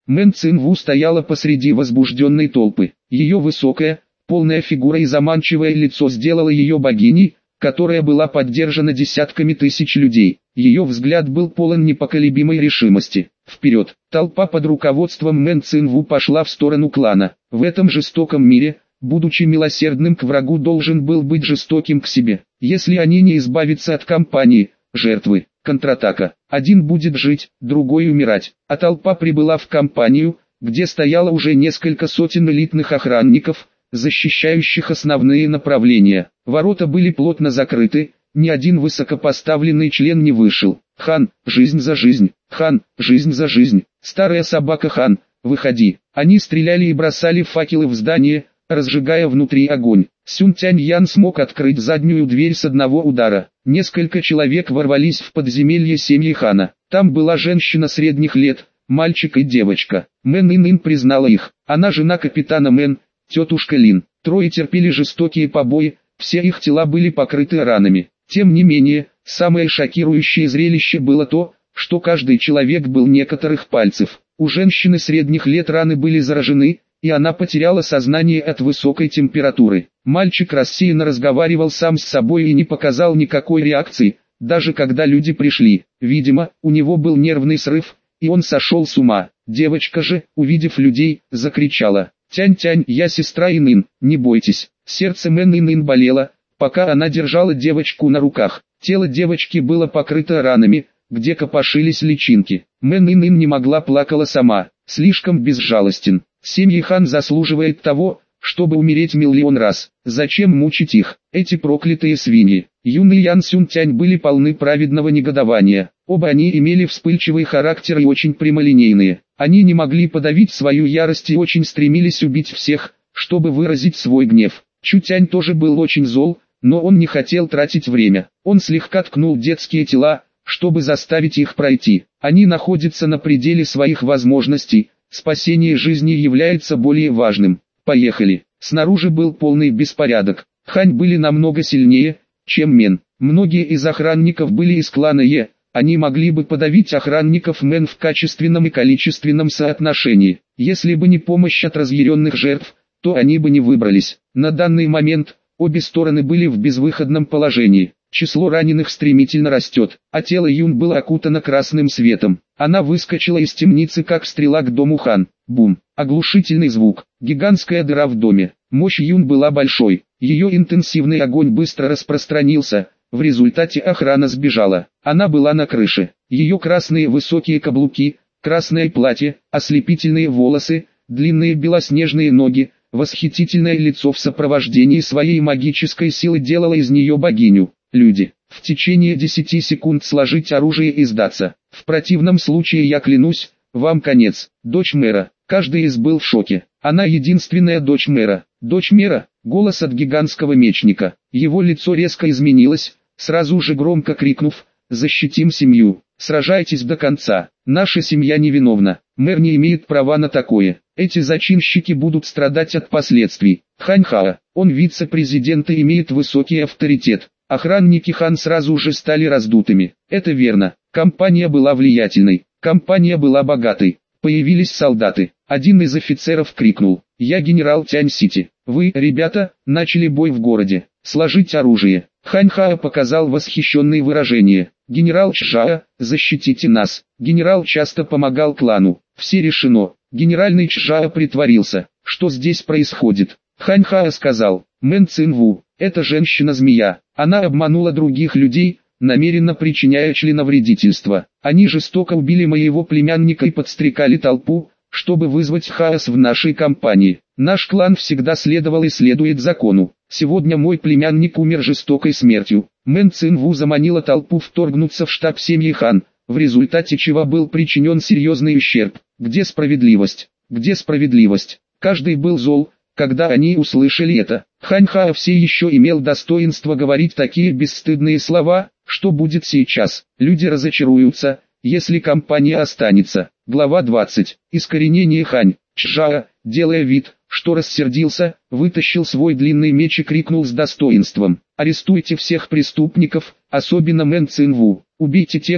Мэн Цинву стояла посреди возбужденной толпы. Ее высокая, полная фигура и заманчивое лицо сделало ее богиней, которая была поддержана десятками тысяч людей. Ее взгляд был полон непоколебимой решимости. Вперед! Толпа под руководством Мэн Цинву пошла в сторону клана. В этом жестоком мире, будучи милосердным к врагу, должен был быть жестоким к себе. Если они не избавятся от компании, жертвы, контратака. Один будет жить, другой умирать. А толпа прибыла в компанию, где стояло уже несколько сотен элитных охранников, защищающих основные направления. Ворота были плотно закрыты, ни один высокопоставленный член не вышел. «Хан, жизнь за жизнь! Хан, жизнь за жизнь! Старая собака Хан, выходи!» Они стреляли и бросали факелы в здание, разжигая внутри огонь. Сюн Тянь-Ян смог открыть заднюю дверь с одного удара. Несколько человек ворвались в подземелье семьи Хана. Там была женщина средних лет, мальчик и девочка. Мэн Ин признала их. Она жена капитана Мэн, тетушка Лин. Трое терпели жестокие побои, все их тела были покрыты ранами. Тем не менее, самое шокирующее зрелище было то, что каждый человек был некоторых пальцев. У женщины средних лет раны были заражены, и она потеряла сознание от высокой температуры. Мальчик рассеянно разговаривал сам с собой и не показал никакой реакции, даже когда люди пришли. Видимо, у него был нервный срыв, и он сошел с ума. Девочка же, увидев людей, закричала: «Тянь-Тянь, я сестра Инын, не бойтесь». Сердце Мэн Инын болело, пока она держала девочку на руках. Тело девочки было покрыто ранами, где копошились личинки. Мэн Инын не могла, плакала сама, слишком безжалостен. Семья Хан заслуживает того, чтобы умереть миллион раз. Зачем мучить их, эти проклятые свиньи? Юн и Ян Сюнтянь были полны праведного негодования. Оба они имели вспыльчивый характер и очень прямолинейные. Они не могли подавить свою ярость и очень стремились убить всех, чтобы выразить свой гнев. Чутянь тоже был очень зол, но он не хотел тратить время. Он слегка ткнул детские тела, чтобы заставить их пройти. Они находятся на пределе своих возможностей. Спасение жизни является более важным. Поехали. Снаружи был полный беспорядок. Хань были намного сильнее, чем Мэн. Многие из охранников были из клана Е. Они могли бы подавить охранников Мэн в качественном и количественном соотношении. Если бы не помощь от разъяренных жертв, то они бы не выбрались. На данный момент, обе стороны были в безвыходном положении. Число раненых стремительно растет, а тело Юн было окутано красным светом. Она выскочила из темницы как стрела к дому Хан. Бум! Оглушительный звук. Гигантская дыра в доме. Мощь Юн была большой. Ее интенсивный огонь быстро распространился. В результате охрана сбежала. Она была на крыше. Ее красные высокие каблуки, красное платье, ослепительные волосы, длинные белоснежные ноги, восхитительное лицо в сопровождении своей магической силы делало из нее богиню. Люди, в течение 10 секунд сложить оружие и сдаться. В противном случае, я клянусь, вам конец. Дочь мэра. Каждый из был в шоке. Она единственная дочь мэра. Дочь мэра. Голос от гигантского мечника. Его лицо резко изменилось, сразу же громко крикнув: «Защитим семью! Сражайтесь до конца! Наша семья невиновна! Мэр не имеет права на такое! Эти зачинщики будут страдать от последствий!» Ханьхаа, он вице-президент и имеет высокий авторитет. Охранники Хан сразу же стали раздутыми. Это верно. Компания была влиятельной. Компания была богатой. Появились солдаты. Один из офицеров крикнул: «Я генерал Тянь-Сити. Вы, ребята, начали бой в городе. Сложить оружие». Ханьхаа показал восхищенные выражения. «Генерал Чжао, защитите нас». Генерал часто помогал клану. Все решено. Генеральный Чжао притворился. Что здесь происходит? Ханьхаа сказал: «Мэн Цинву, это женщина-змея. Она обманула других людей, намеренно причиняя членовредительство. Они жестоко убили моего племянника и подстрекали толпу, чтобы вызвать хаос в нашей компании. Наш клан всегда следовал и следует закону. Сегодня мой племянник умер жестокой смертью». Мэн Цинву заманила толпу вторгнуться в штаб семьи Хан, в результате чего был причинен серьезный ущерб. Где справедливость? Где справедливость? Каждый был зол, когда они услышали это. Ханьхаа все еще имел достоинство говорить такие бесстыдные слова. Что будет сейчас? Люди разочаруются, если компания останется. Глава 20. Искоренение Хань. Чжао, делая вид, что рассердился, вытащил свой длинный меч и крикнул с достоинством: «Арестуйте всех преступников, особенно Мэн Цинву. Убейте тех,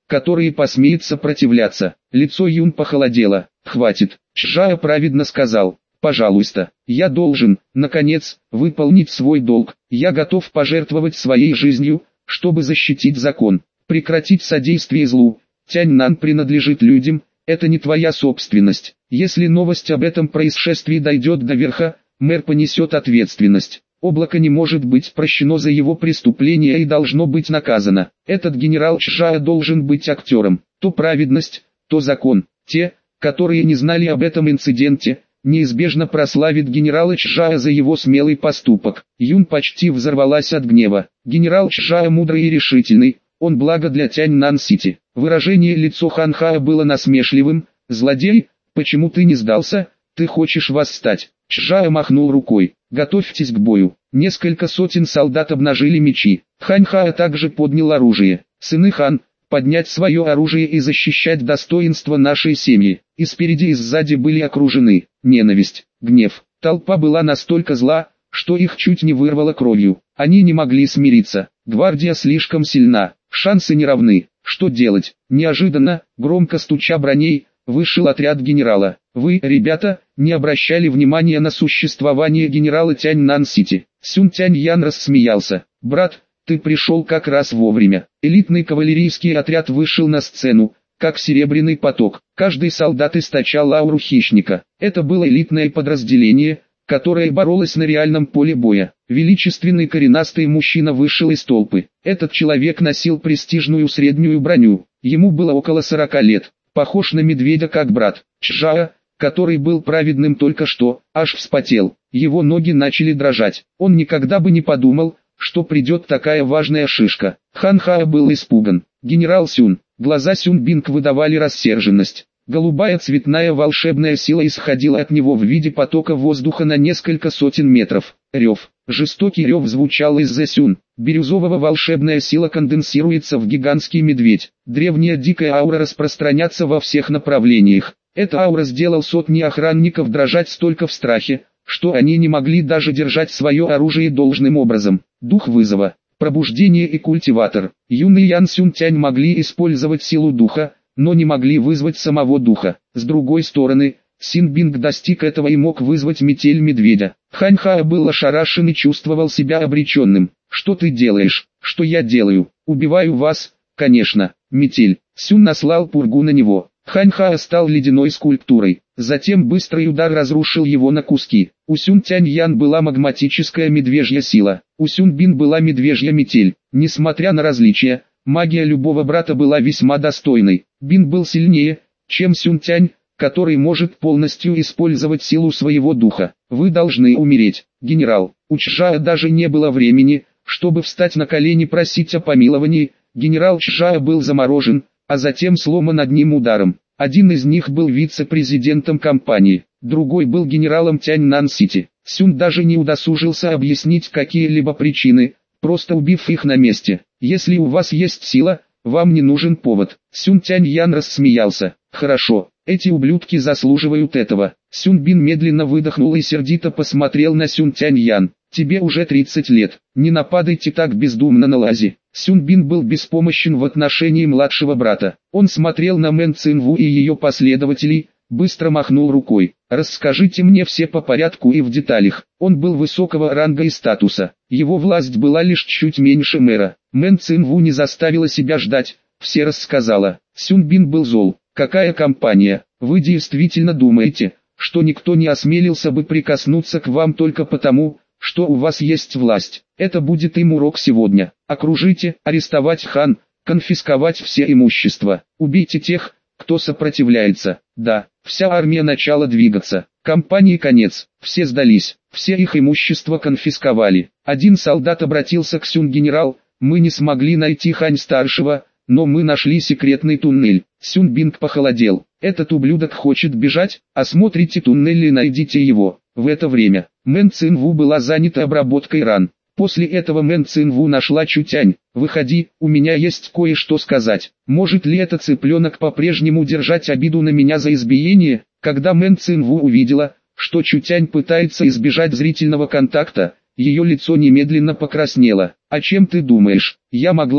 которые посмеют сопротивляться. Лицо Юн похолодело. «Хватит», Чжао праведно сказал. «Пожалуйста, я должен, наконец, выполнить свой долг. Я готов пожертвовать своей жизнью, чтобы защитить закон, прекратить содействие злу. Тяньнан принадлежит людям, это не твоя собственность. Если новость об этом происшествии дойдет до верха, мэр понесет ответственность. Облако не может быть прощено за его преступление и должно быть наказано. Этот генерал Чжао должен быть актером. То праведность, то закон. Те, которые не знали об этом инциденте, неизбежно прославит генерала Чжао за его смелый поступок». Юн почти взорвалась от гнева. Генерал Чжао мудрый и решительный, он благо для Тяньнан-Сити. Выражение лицо Хан Хао было насмешливым. «Злодей, почему ты не сдался? Ты хочешь восстать?» Чжао махнул рукой. «Готовьтесь к бою». Несколько сотен солдат обнажили мечи. Хан Хао также поднял оружие. «Сыны Хан, поднять свое оружие и защищать достоинство нашей семьи». И спереди и сзади были окружены. Ненависть, гнев. Толпа была настолько зла, что их чуть не вырвало кровью. Они не могли смириться. Гвардия слишком сильна, шансы не равны. Что делать? Неожиданно, громко стуча броней, вышел отряд генерала. «Вы, ребята, не обращали внимания на существование генерала Тяньнан-Сити». Сюн Тяньян рассмеялся. «Брат, ты пришел как раз вовремя». Элитный кавалерийский отряд вышел на сцену, как серебряный поток. Каждый солдат источал ауру хищника. Это было элитное подразделение, которое боролось на реальном поле боя. Величественный коренастый мужчина вышел из толпы. Этот человек носил престижную среднюю броню. Ему было около 40 лет. Похож на медведя как брат. Чжао, который был праведным только что, аж вспотел. Его ноги начали дрожать. Он никогда бы не подумал, что придет такая важная шишка. Хан Хао был испуган. «Генерал Сюн». Глаза Сюн Бинг выдавали рассерженность. Голубая цветная волшебная сила исходила от него в виде потока воздуха на несколько сотен метров. Рев. Жестокий рев звучал из-за Сюн. Бирюзового волшебная сила конденсируется в гигантский медведь. Древняя дикая аура распространяется во всех направлениях. Эта аура сделала сотни охранников дрожать столько в страхе, что они не могли даже держать свое оружие должным образом. Дух вызова. Пробуждение и культиватор. Юн и Ян Сюн Тянь могли использовать силу духа, но не могли вызвать самого духа. С другой стороны, Син Бинг достиг этого и мог вызвать метель медведя. Хан Хао был ошарашен и чувствовал себя обреченным. «Что ты делаешь?» «Что я делаю? Убиваю вас, конечно». Метель. Сюн наслал пургу на него. Хан Хао стал ледяной скульптурой. Затем быстрый удар разрушил его на куски. У Сюн Тяньян была магматическая медвежья сила. У Сюн Бин была медвежья метель. Несмотря на различия, магия любого брата была весьма достойной. Бин был сильнее, чем Сюн Тянь, который может полностью использовать силу своего духа. «Вы должны умереть, генерал». У Чжао даже не было времени, чтобы встать на колени просить о помиловании. Генерал Чжао был заморожен, а затем сломан одним ударом. Один из них был вице-президентом компании, другой был генералом Тяньнан-Сити. Сюн даже не удосужился объяснить какие-либо причины, просто убив их на месте. «Если у вас есть сила, вам не нужен повод». Сюн Тяньян рассмеялся. «Хорошо, эти ублюдки заслуживают этого». Сюн Бин медленно выдохнул и сердито посмотрел на Сюн Тяньян. «Тебе уже 30 лет, не нападайте так бездумно на Лази». Сюн Бин был беспомощен в отношении младшего брата. Он смотрел на Мэн Цинву и ее последователей, быстро махнул рукой. «Расскажите мне все по порядку и в деталях». Он был высокого ранга и статуса. Его власть была лишь чуть меньше мэра. Мэн Цинву не заставила себя ждать, все рассказала. Сюн Бин был зол. «Какая компания? Вы действительно думаете, что никто не осмелился бы прикоснуться к вам только потому, что у вас есть власть? Это будет им урок сегодня. Окружите, арестовать хан, конфисковать все имущество, убейте тех, кто сопротивляется». Да, вся армия начала двигаться. Компании конец, все сдались, все их имущество конфисковали. Один солдат обратился к Сюн: «Генерал, мы не смогли найти Хань-старшего, но мы нашли секретный туннель». Сюн Бинг похолодел. «Этот ублюдок хочет бежать? Осмотрите туннель и найдите его». В это время Мэн Цинву была занята обработкой ран. После этого Мэн Цинву нашла Чутянь. «Выходи, у меня есть кое-что сказать. Может ли этот цыпленок по-прежнему держать обиду на меня за избиение?» Когда Мэн Цинву увидела, что Чутянь пытается избежать зрительного контакта, ее лицо немедленно покраснело. «О чем ты думаешь? Я могла бы».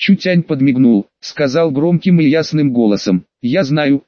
Чутянь подмигнул, сказал громким и ясным голосом: «Я знаю,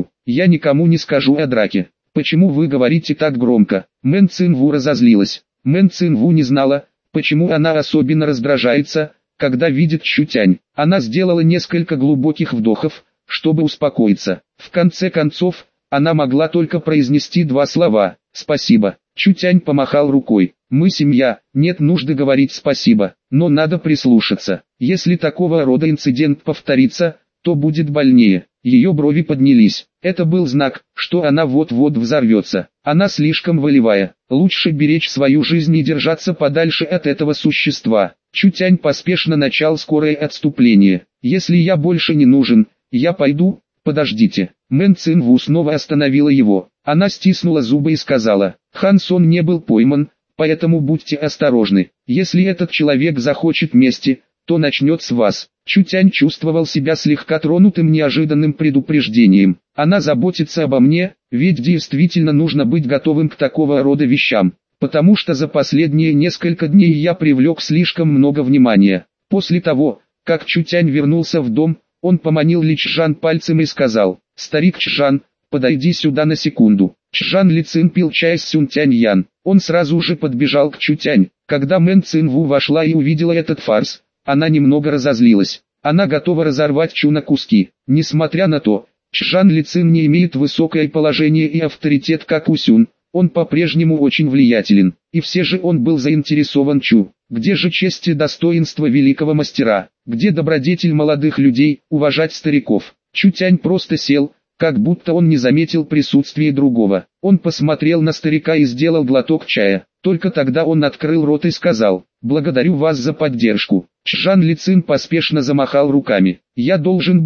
я никому не скажу о драке». «Почему вы говорите так громко?» Мэн Цинву разозлилась. Мэн Цинву не знала, почему она особенно раздражается, когда видит Чутянь. Она сделала несколько глубоких вдохов, чтобы успокоиться. В конце концов, она могла только произнести два слова: «Спасибо». Чутянь помахал рукой. «Мы семья, нет нужды говорить спасибо, но надо прислушаться. Если такого рода инцидент повторится, то будет больнее». Ее брови поднялись. Это был знак, что она вот-вот взорвется. Она слишком волевая. Лучше беречь свою жизнь и держаться подальше от этого существа. Чутянь поспешно начал скорое отступление. «Если я больше не нужен, я пойду». «Подождите». Мэн Цинву снова остановила его. Она стиснула зубы и сказала: «Хан Сон не был пойман, поэтому будьте осторожны. Если этот человек захочет мести, то начнет с вас». Чутянь чувствовал себя слегка тронутым неожиданным предупреждением. Она заботится обо мне, ведь действительно нужно быть готовым к такого рода вещам, потому что за последние несколько дней я привлек слишком много внимания. После того, как Чутянь вернулся в дом, он поманил Ли Чжан пальцем и сказал: «Старик Чжан, подойди сюда на секунду». Чжан Ли Цин пил чай с Сюнтянь Ян. Он сразу же подбежал к Чутянь. Когда Мэн Цинву вошла и увидела этот фарс, она немного разозлилась. Она готова разорвать Чу на куски. Несмотря на то, Чжан Ли Цин не имеет высокое положение и авторитет как Усюн, он по-прежнему очень влиятелен. И все же он был заинтересован Чу. Где же честь и достоинство великого мастера? Где добродетель молодых людей, уважать стариков? Чутянь просто сел, как будто он не заметил присутствия другого. Он посмотрел на старика и сделал глоток чая. Только тогда он открыл рот и сказал: «Благодарю вас за поддержку». Чжан Ли Цин поспешно замахал руками. Я должен,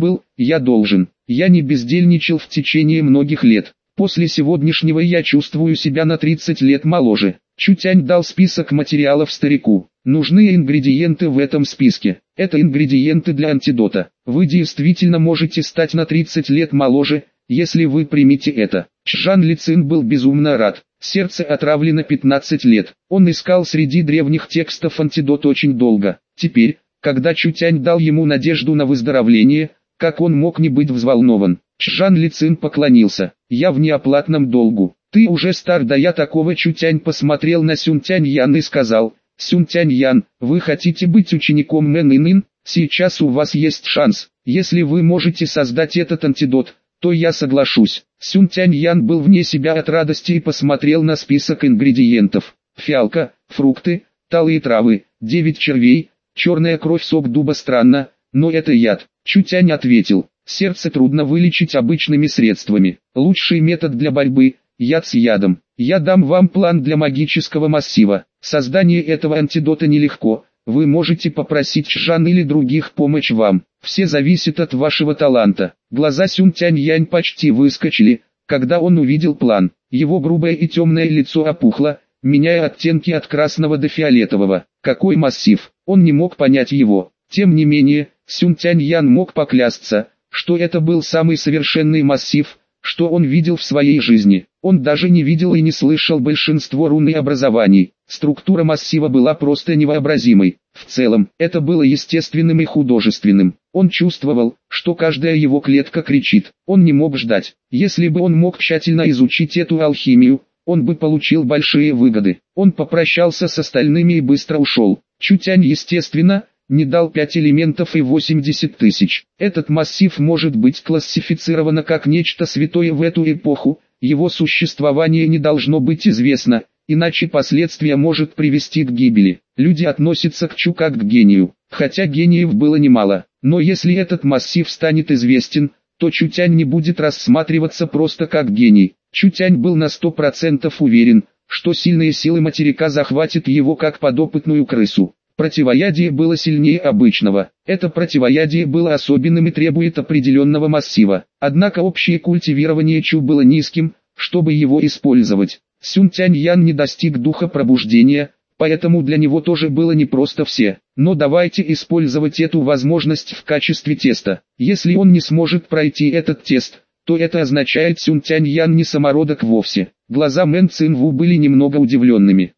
я не бездельничал в течение многих лет. После сегодняшнего я чувствую себя на 30 лет моложе». Чутянь дал список материалов старику. Нужны ингредиенты в этом списке. Это ингредиенты для антидота. Вы действительно можете стать на 30 лет моложе, если вы примете это. Чжан Ли Цин был безумно рад. Сердце отравлено 15 лет. Он искал среди древних текстов антидот очень долго. Теперь, когда Чутянь дал ему надежду на выздоровление, как он мог не быть взволнован? Чжан Ли Цин поклонился. «Я в неоплатном долгу. Ты уже стар, да я такого». Чутянь посмотрел на Сюнтянь Ян и сказал: «Сюнтянь Ян, вы хотите быть учеником Мэн Инин? Сейчас у вас есть шанс. Если вы можете создать этот антидот, то я соглашусь». Сюнтянь Ян был вне себя от радости и посмотрел на список ингредиентов. Фиалка, фрукты, талые травы, 9 червей, черная кровь, сок дуба. Странно, но это яд. Чутянь ответил: сердце трудно вылечить обычными средствами. Лучший метод для борьбы – яд с ядом. Я дам вам план для магического массива. Создание этого антидота нелегко. Вы можете попросить Чжан или других помочь вам. Все зависит от вашего таланта. Глаза Сюнтянь Янь почти выскочили, когда он увидел план. Его грубое и темное лицо опухло, меняя оттенки от красного до фиолетового. Какой массив? Он не мог понять его. Тем не менее, Сюнтянь Ян мог поклясться, что это был самый совершенный массив, что он видел в своей жизни. Он даже не видел и не слышал большинство рун и образований. Структура массива была просто невообразимой. В целом, это было естественным и художественным. Он чувствовал, что каждая его клетка кричит. Он не мог ждать. Если бы он мог тщательно изучить эту алхимию, он бы получил большие выгоды. Он попрощался с остальными и быстро ушел. Чутянь, естественно, не дал 5 элементов и 80 тысяч. Этот массив может быть классифицирован как нечто святое в эту эпоху. Его существование не должно быть известно, иначе последствия может привести к гибели. Люди относятся к Чу как к гению, хотя гениев было немало. Но если этот массив станет известен, то Чутянь не будет рассматриваться просто как гений. Чутянь был на 100% уверен, что сильные силы материка захватят его как подопытную крысу. Противоядие было сильнее обычного. Это противоядие было особенным и требует определенного массива. Однако общее культивирование Чу было низким, чтобы его использовать. Сюнтянь Ян не достиг духа пробуждения, поэтому для него тоже было непросто все. Но давайте использовать эту возможность в качестве теста. Если он не сможет пройти этот тест, то это означает Сюнтянь Ян не самородок вовсе. Глаза Мэн Цинву были немного удивленными.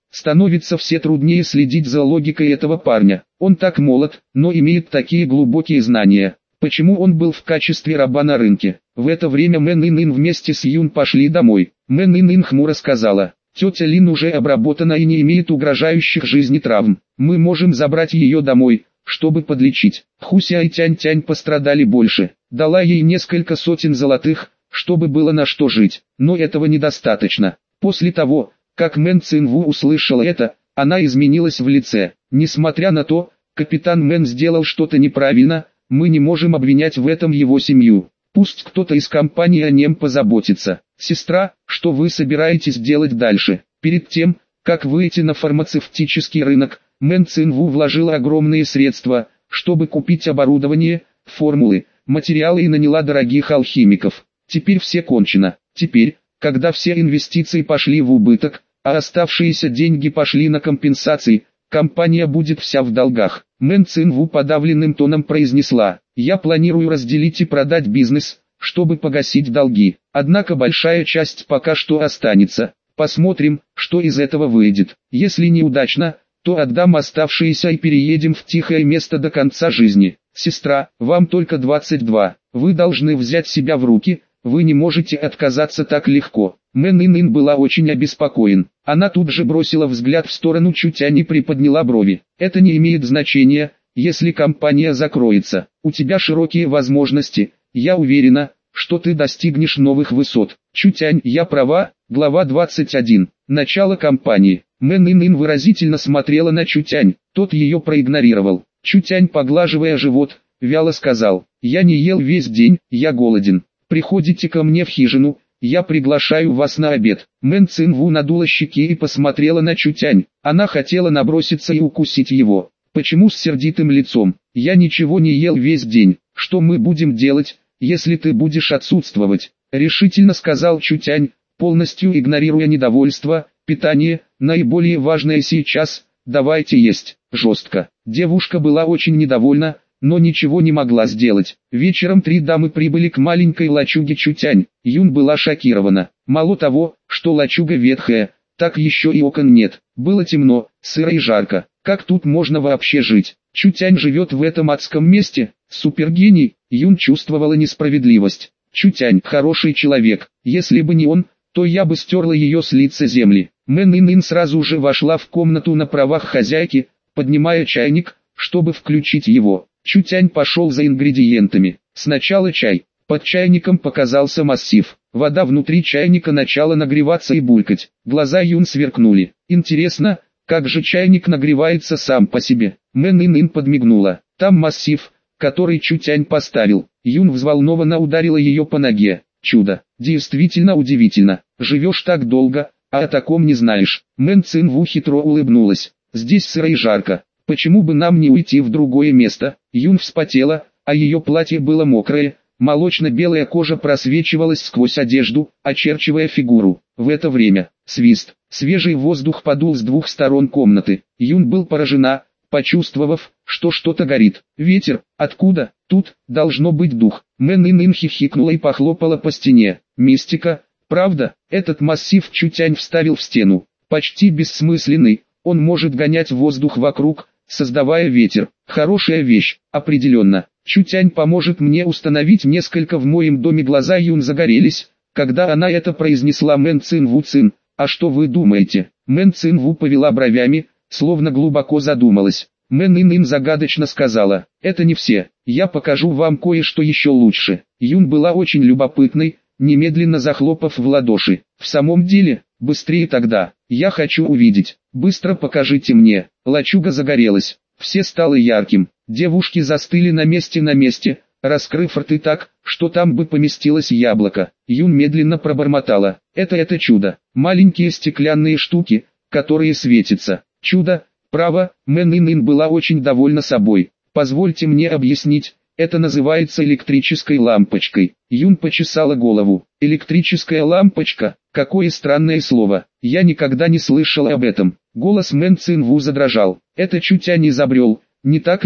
Становится все труднее следить за логикой этого парня. Он так молод, но имеет такие глубокие знания. Почему он был в качестве раба на рынке? В это время Мэн Ин вместе с Юн пошли домой. Мэн Ин хмуро сказала: «Тетя Лин уже обработана и не имеет угрожающих жизни травм. Мы можем забрать ее домой, чтобы подлечить». Хуся и Тянь-Тянь пострадали больше. Дала ей несколько сотен золотых, чтобы было на что жить. Но этого недостаточно. После того, как Мэн Цинву услышала это, она изменилась в лице. Несмотря на то, капитан Мэн сделал что-то неправильно, мы не можем обвинять в этом его семью. Пусть кто-то из компании о нем позаботится. Сестра, что вы собираетесь делать дальше? Перед тем, как выйти на фармацевтический рынок, Мэн Цинву вложила огромные средства, чтобы купить оборудование, формулы, материалы и наняла дорогих алхимиков. Теперь все кончено. Теперь, когда все инвестиции пошли в убыток, а оставшиеся деньги пошли на компенсации, компания будет вся в долгах. Мэн Цинву подавленным тоном произнесла: «Я планирую разделить и продать бизнес, чтобы погасить долги. Однако большая часть пока что останется. Посмотрим, что из этого выйдет. Если неудачно, то отдам оставшиеся и переедем в тихое место до конца жизни. Сестра, вам только 22. Вы должны взять себя в руки, вы не можете отказаться так легко». Мэн Ин была очень обеспокоен. Она тут же бросила взгляд в сторону Чутянь и приподняла брови. «Это не имеет значения, если компания закроется. У тебя широкие возможности, я уверена, что ты достигнешь новых высот». Чутянь, я права. Глава 21. Начало кампании. Мэн Ин выразительно смотрела на Чутянь, тот ее проигнорировал. Чутянь, поглаживая живот, вяло сказал: «Я не ел весь день, я голоден. Приходите ко мне в хижину, я приглашаю вас на обед». Мэн Цинву надула щеки и посмотрела на Чутянь. Она хотела наброситься и укусить его. «Почему с сердитым лицом? Я ничего не ел весь день. Что мы будем делать, если ты будешь отсутствовать?» Решительно сказал Чутянь, полностью игнорируя недовольство. «Питание, наиболее важное сейчас, давайте есть». Жестко. Девушка была очень недовольна, но ничего не могла сделать. Вечером три дамы прибыли к маленькой лачуге Чутянь. Юн была шокирована. Мало того, что лачуга ветхая, так еще и окон нет. Было темно, сыро и жарко. Как тут можно вообще жить? Чутянь живет в этом адском месте? Супергений. Юн чувствовала несправедливость. Чутянь хороший человек. Если бы не он, то я бы стерла ее с лица земли. Мэн Ин сразу же вошла в комнату на правах хозяйки, поднимая чайник, чтобы включить его. Чутянь пошел за ингредиентами. Сначала чай. Под чайником показался массив. Вода внутри чайника начала нагреваться и булькать. Глаза Юн сверкнули. Интересно, как же чайник нагревается сам по себе? Мэн Ин подмигнула. Там массив, который Чутянь поставил. Юн взволнованно ударила ее по ноге. Чудо. Действительно удивительно. Живешь так долго, а о таком не знаешь. Мэн Цинву хитро улыбнулась. Здесь сыро и жарко. Почему бы нам не уйти в другое место? Юн вспотела, а ее платье было мокрое. Молочно-белая кожа просвечивалась сквозь одежду, очерчивая фигуру. В это время, свист, свежий воздух подул с двух сторон комнаты. Юн был поражена, почувствовав, что что-то горит. Ветер, откуда? Тут, должно быть дух. Мэн Ин хихикнула и похлопала по стене. Мистика, правда? Этот массив Чутянь вставил в стену. Почти бессмысленный, он может гонять воздух вокруг, создавая ветер. Хорошая вещь, определенно. Чутянь поможет мне установить несколько в моем доме. Глаза Юн загорелись, когда она это произнесла. Мэн Цинву Цин, а что вы думаете? Мэн Цинву повела бровями, словно глубоко задумалась. Мэн Ин загадочно сказала: «Это не все, я покажу вам кое-что еще лучше». Юн была очень любопытной, немедленно захлопав в ладоши. «В самом деле, быстрее тогда, я хочу увидеть, быстро покажите мне». Лачуга загорелась, все стало ярким, девушки застыли на месте, раскрыв рты так, что там бы поместилось яблоко. Юн медленно пробормотала: это чудо, маленькие стеклянные штуки, которые светятся. Чудо, право. Мэн Ин была очень довольна собой. «Позвольте мне объяснить, это называется электрической лампочкой». Юн почесала голову. «Электрическая лампочка? Какое странное слово, я никогда не слышала об этом». Голос Мэн Цинву задрожал. «Это Чутянь изобрел, не так ли?»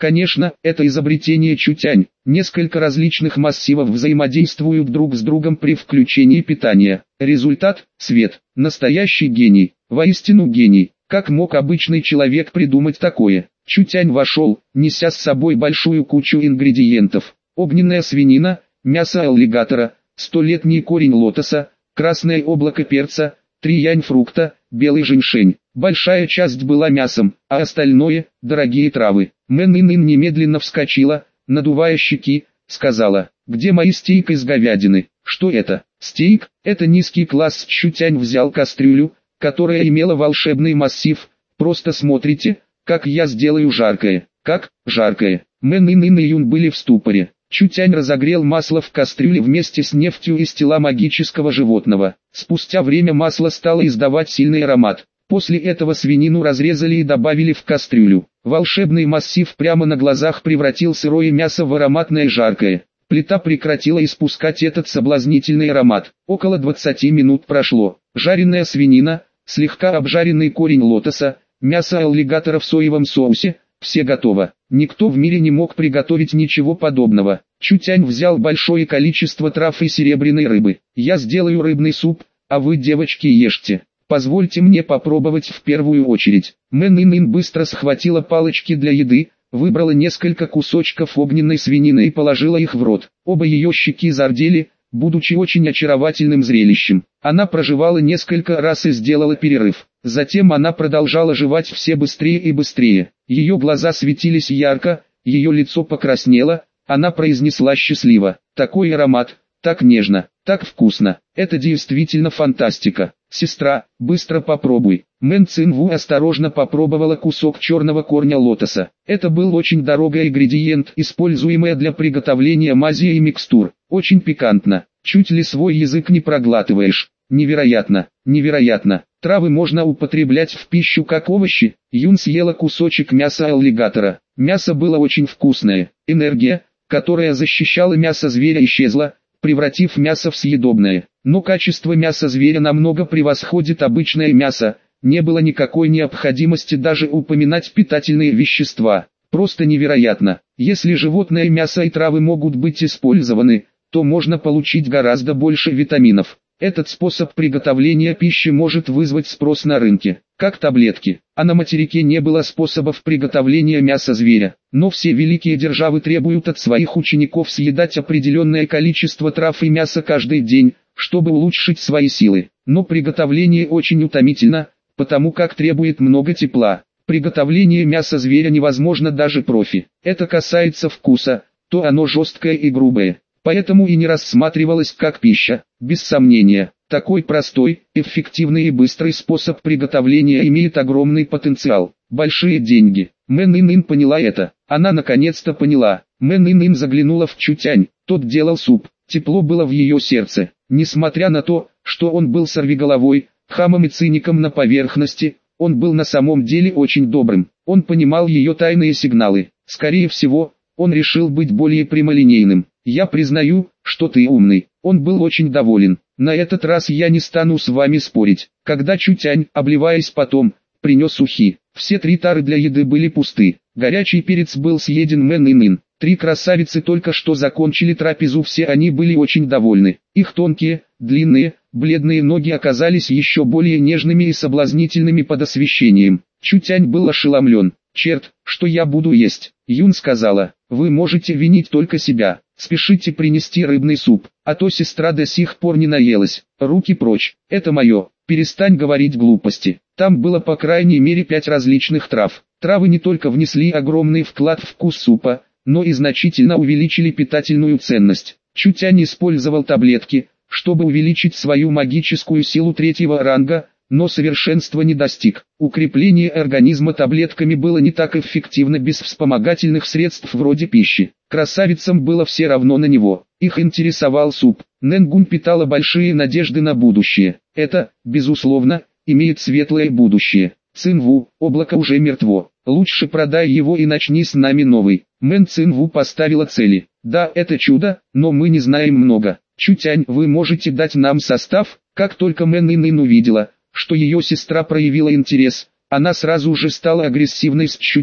Конечно, это изобретение Чутянь. Несколько различных массивов взаимодействуют друг с другом при включении питания. Результат – свет. Настоящий гений. Воистину гений. Как мог обычный человек придумать такое? Чутянь вошел, неся с собой большую кучу ингредиентов. Огненная свинина, мясо аллигатора, 100-летний корень лотоса, красное облако перца, 3 янь фрукта, белый женьшень. Большая часть была мясом, а остальное – дорогие травы. Мэн Ин немедленно вскочила, надувая щеки, сказала: «Где мои стейк из говядины?» «Что это?» «Стейк» – это низкий класс. Чутянь взял кастрюлю, которая имела волшебный массив. «Просто смотрите, как я сделаю жаркое». «Как? Жаркое?» Мэн Ин и Юн были в ступоре. Чутянь разогрел масло в кастрюле вместе с нефтью из тела магического животного. Спустя время масло стало издавать сильный аромат. После этого свинину разрезали и добавили в кастрюлю. Волшебный массив прямо на глазах превратил сырое мясо в ароматное жаркое. Плита прекратила испускать этот соблазнительный аромат. Около 20 минут прошло. Жареная свинина, слегка обжаренный корень лотоса, мясо аллигатора в соевом соусе – все готово. Никто в мире не мог приготовить ничего подобного. Чутянь взял большое количество трав и серебряной рыбы. «Я сделаю рыбный суп, а вы, девочки, ешьте. Позвольте мне попробовать в первую очередь». Мэн Ин быстро схватила палочки для еды, выбрала несколько кусочков огненной свинины и положила их в рот. Оба ее щеки зардели, будучи очень очаровательным зрелищем. Она прожевала несколько раз и сделала перерыв. Затем она продолжала жевать все быстрее и быстрее. Ее глаза светились ярко, ее лицо покраснело, она произнесла счастливо: «Такой аромат, так нежно, так вкусно, это действительно фантастика. Сестра, быстро попробуй». Мэн Цинву осторожно попробовала кусок черного корня лотоса. Это был очень дорогой ингредиент, используемый для приготовления мази и микстур. Очень пикантно, чуть ли свой язык не проглатываешь. Невероятно, невероятно. Травы можно употреблять в пищу как овощи. Юн съела кусочек мяса аллигатора. Мясо было очень вкусное. Энергия, которая защищала мясо зверя, исчезла, превратив мясо в съедобное. Но качество мяса зверя намного превосходит обычное мясо. Не было никакой необходимости даже упоминать питательные вещества. Просто невероятно. Если животное мясо и травы могут быть использованы, то можно получить гораздо больше витаминов. Этот способ приготовления пищи может вызвать спрос на рынке, как таблетки. А на материке не было способов приготовления мяса зверя. Но все великие державы требуют от своих учеников съедать определенное количество трав и мяса каждый день, чтобы улучшить свои силы. Но приготовление очень утомительно, потому как требует много тепла. Приготовление мяса зверя невозможно даже профи. Это касается вкуса, то оно жесткое и грубое. Поэтому и не рассматривалось как пища. Без сомнения, такой простой, эффективный и быстрый способ приготовления имеет огромный потенциал. Большие деньги. Мэн Ин поняла это. Она наконец-то поняла. Мэн Ин заглянула в Чутянь. Тот делал суп. Тепло было в ее сердце. Несмотря на то, что он был сорвиголовой, хамом и циником на поверхности, он был на самом деле очень добрым. Он понимал ее тайные сигналы. Скорее всего, он решил быть более прямолинейным. «Я признаю, что ты умный». Он был очень доволен. «На этот раз я не стану с вами спорить». Когда Чутянь, обливаясь потом, принес ухи, все 3 тары для еды были пусты. Горячий перец был съеден Мэн Ин. 3 красавицы только что закончили трапезу, все они были очень довольны. Их тонкие, длинные, бледные ноги оказались еще более нежными и соблазнительными под освещением. Чутянь был ошеломлен. «Черт, что я буду есть?» Юн сказала: «Вы можете винить только себя. Спешите принести рыбный суп, а то сестра до сих пор не наелась. Руки прочь, это мое. Перестань говорить глупости». Там было по крайней мере 5 различных трав. Травы не только внесли огромный вклад в вкус супа, но и значительно увеличили питательную ценность. Чутянь использовал таблетки, чтобы увеличить свою магическую силу 3-го ранга, но совершенства не достиг. Укрепление организма таблетками было не так эффективно без вспомогательных средств вроде пищи. Красавицам было все равно на него. Их интересовал суп. Нэнгун питала большие надежды на будущее. Это, безусловно, имеет светлое будущее. Цинву, облако уже мертво. Лучше продай его и начни с нами новый. Мэн Цинву поставила цели. Да, это чудо, но мы не знаем много. Чутянь, вы можете дать нам состав? Как только Мэн Ин увидела, что ее сестра проявила интерес, она сразу же стала агрессивной с Чутянь.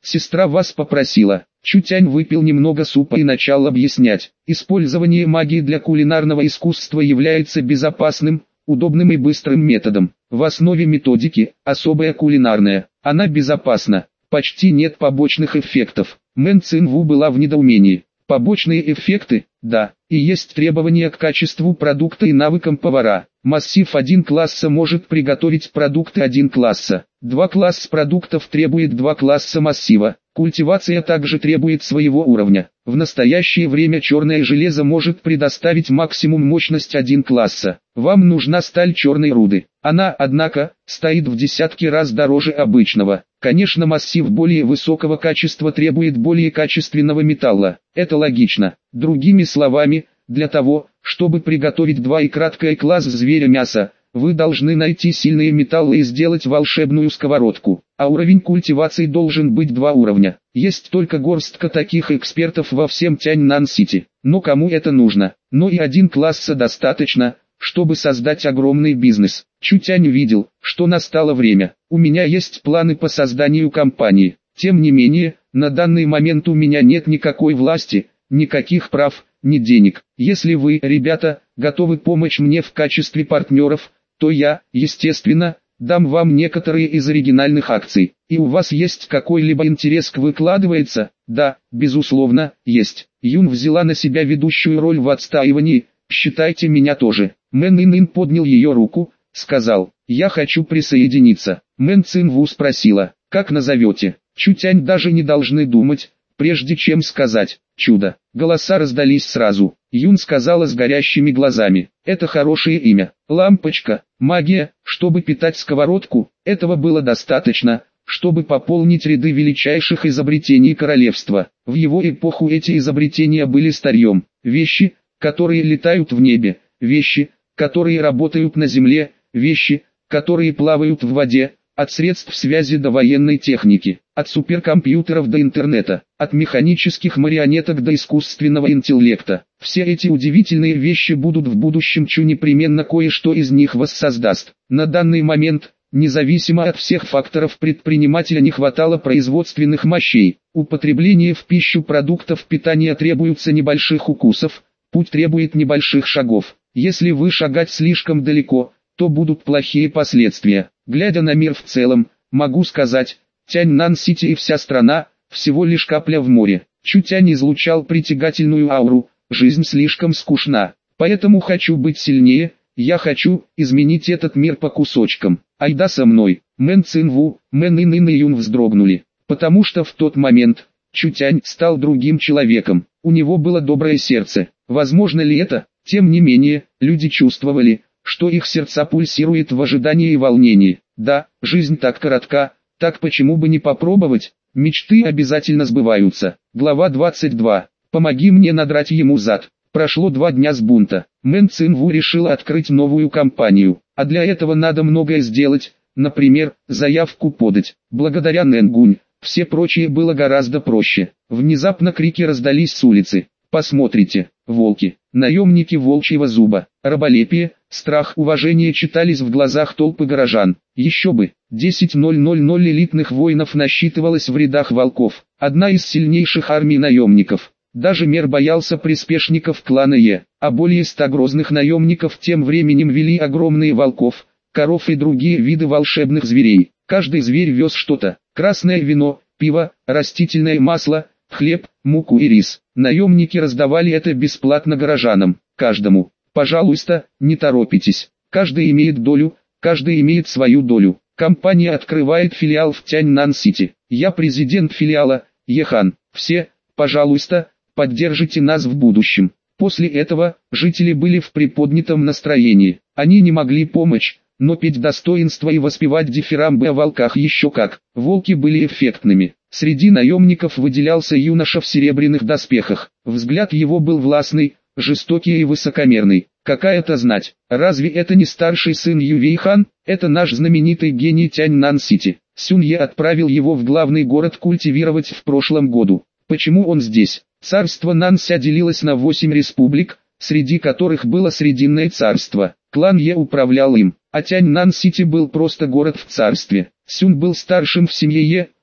Сестра вас попросила. Чутянь выпил немного супа и начал объяснять. Использование магии для кулинарного искусства является безопасным, удобным и быстрым методом. В основе методики – особая кулинарная. Она безопасна. Почти нет побочных эффектов. Мэн Цинву была в недоумении. Побочные эффекты? Да. И есть требования к качеству продукта и навыкам повара. Массив 1 класса может приготовить продукты 1 класса. 2 класса продуктов требует 2 класса массива. Культивация также требует своего уровня. В настоящее время черное железо может предоставить максимум мощность 1 класса. Вам нужна сталь черной руды. Она, однако, стоит в десятки раз дороже обычного. Конечно, массив более высокого качества требует более качественного металла. Это логично. Другими словами, для того, чтобы приготовить 2 и краткое класс зверя мяса, вы должны найти сильные металлы и сделать волшебную сковородку. А уровень культивации должен быть 2 уровня. Есть только горстка таких экспертов во всем Тяньнан-Сити. Но кому это нужно? Но и 1 класса достаточно, чтобы создать огромный бизнес. Чутянь видел, что настало время. У меня есть планы по созданию компании. Тем не менее, на данный момент у меня нет никакой власти, никаких прав, ни денег. Если вы, ребята, готовы помочь мне в качестве партнеров, то я, естественно, дам вам некоторые из оригинальных акций. И у вас есть какой-либо интерес к выкладывается? Да, безусловно, есть. Юн взяла на себя ведущую роль в отстаивании, считайте меня тоже. Мэн Ин поднял ее руку, сказал, я хочу присоединиться. Мэн Цинву спросила, как назовете? Чутянь даже не должны думать, прежде чем сказать «чудо». Голоса раздались сразу. Юн сказала с горящими глазами, это хорошее имя. Лампочка, магия, чтобы питать сковородку, этого было достаточно, чтобы пополнить ряды величайших изобретений королевства. В его эпоху эти изобретения были старьем. Вещи, которые летают в небе, вещи, которые работают на земле, вещи, которые плавают в воде, от средств связи до военной техники, от суперкомпьютеров до интернета, от механических марионеток до искусственного интеллекта. Все эти удивительные вещи будут в будущем, непременно кое-что из них воссоздаст. На данный момент, независимо от всех факторов, предпринимателя не хватало производственных мощей. Употребление в пищу продуктов питания требуется небольших укусов, путь требует небольших шагов. Если вы шагать слишком далеко, то будут плохие последствия. Глядя на мир в целом, могу сказать, Тяньнан-Сити и вся страна – всего лишь капля в море. Чутянь излучал притягательную ауру, жизнь слишком скучна. Поэтому хочу быть сильнее, я хочу изменить этот мир по кусочкам. Айда со мной. Мэн Цинву, Мэн Ин и Юн вздрогнули, потому что в тот момент Чутянь стал другим человеком. У него было доброе сердце. Возможно ли это? Тем не менее, люди чувствовали, что их сердца пульсируют в ожидании и волнении. Да, жизнь так коротка, так почему бы не попробовать? Мечты обязательно сбываются. Глава 22. Помоги мне надрать ему зад. Прошло 2 дня с бунта. Мэн Цинву решила открыть новую компанию. А для этого надо многое сделать, например, заявку подать. Благодаря Нэнгунь, все прочее было гораздо проще. Внезапно крики раздались с улицы. Посмотрите, волки, наемники волчьего зуба, раболепие, страх, уважение читались в глазах толпы горожан. Еще бы, 10,000 элитных воинов насчитывалось в рядах волков, одна из сильнейших армий наемников. Даже мэр боялся приспешников клана Е, а более 100 грозных наемников тем временем вели огромные волков, коров и другие виды волшебных зверей. Каждый зверь вез что-то: красное вино, пиво, растительное масло, хлеб, муку и рис. Наемники раздавали это бесплатно горожанам, каждому. Пожалуйста, не торопитесь. Каждый имеет долю, каждый имеет свою долю. Компания открывает филиал в Тяньнан-Сити. Я президент филиала, Ехан. Все, пожалуйста, поддержите нас в будущем. После этого, жители были в приподнятом настроении. Они не могли помочь, но петь достоинства и воспевать дифирамбы о волках еще как. Волки были эффектными. Среди наемников выделялся юноша в серебряных доспехах. Взгляд его был властный, жестокий и высокомерный. Какая-то знать. Разве это не старший сын Ювейхан? Это наш знаменитый гений Тяньнан-Сити. Сюнье отправил его в главный город культивировать в прошлом году. Почему он здесь? Царство Нанся делилось на 8 республик, среди которых было Срединное царство. Клан Е управлял им, а Тяньнан-Сити был просто город в царстве. Сюн был старшим в семье Е,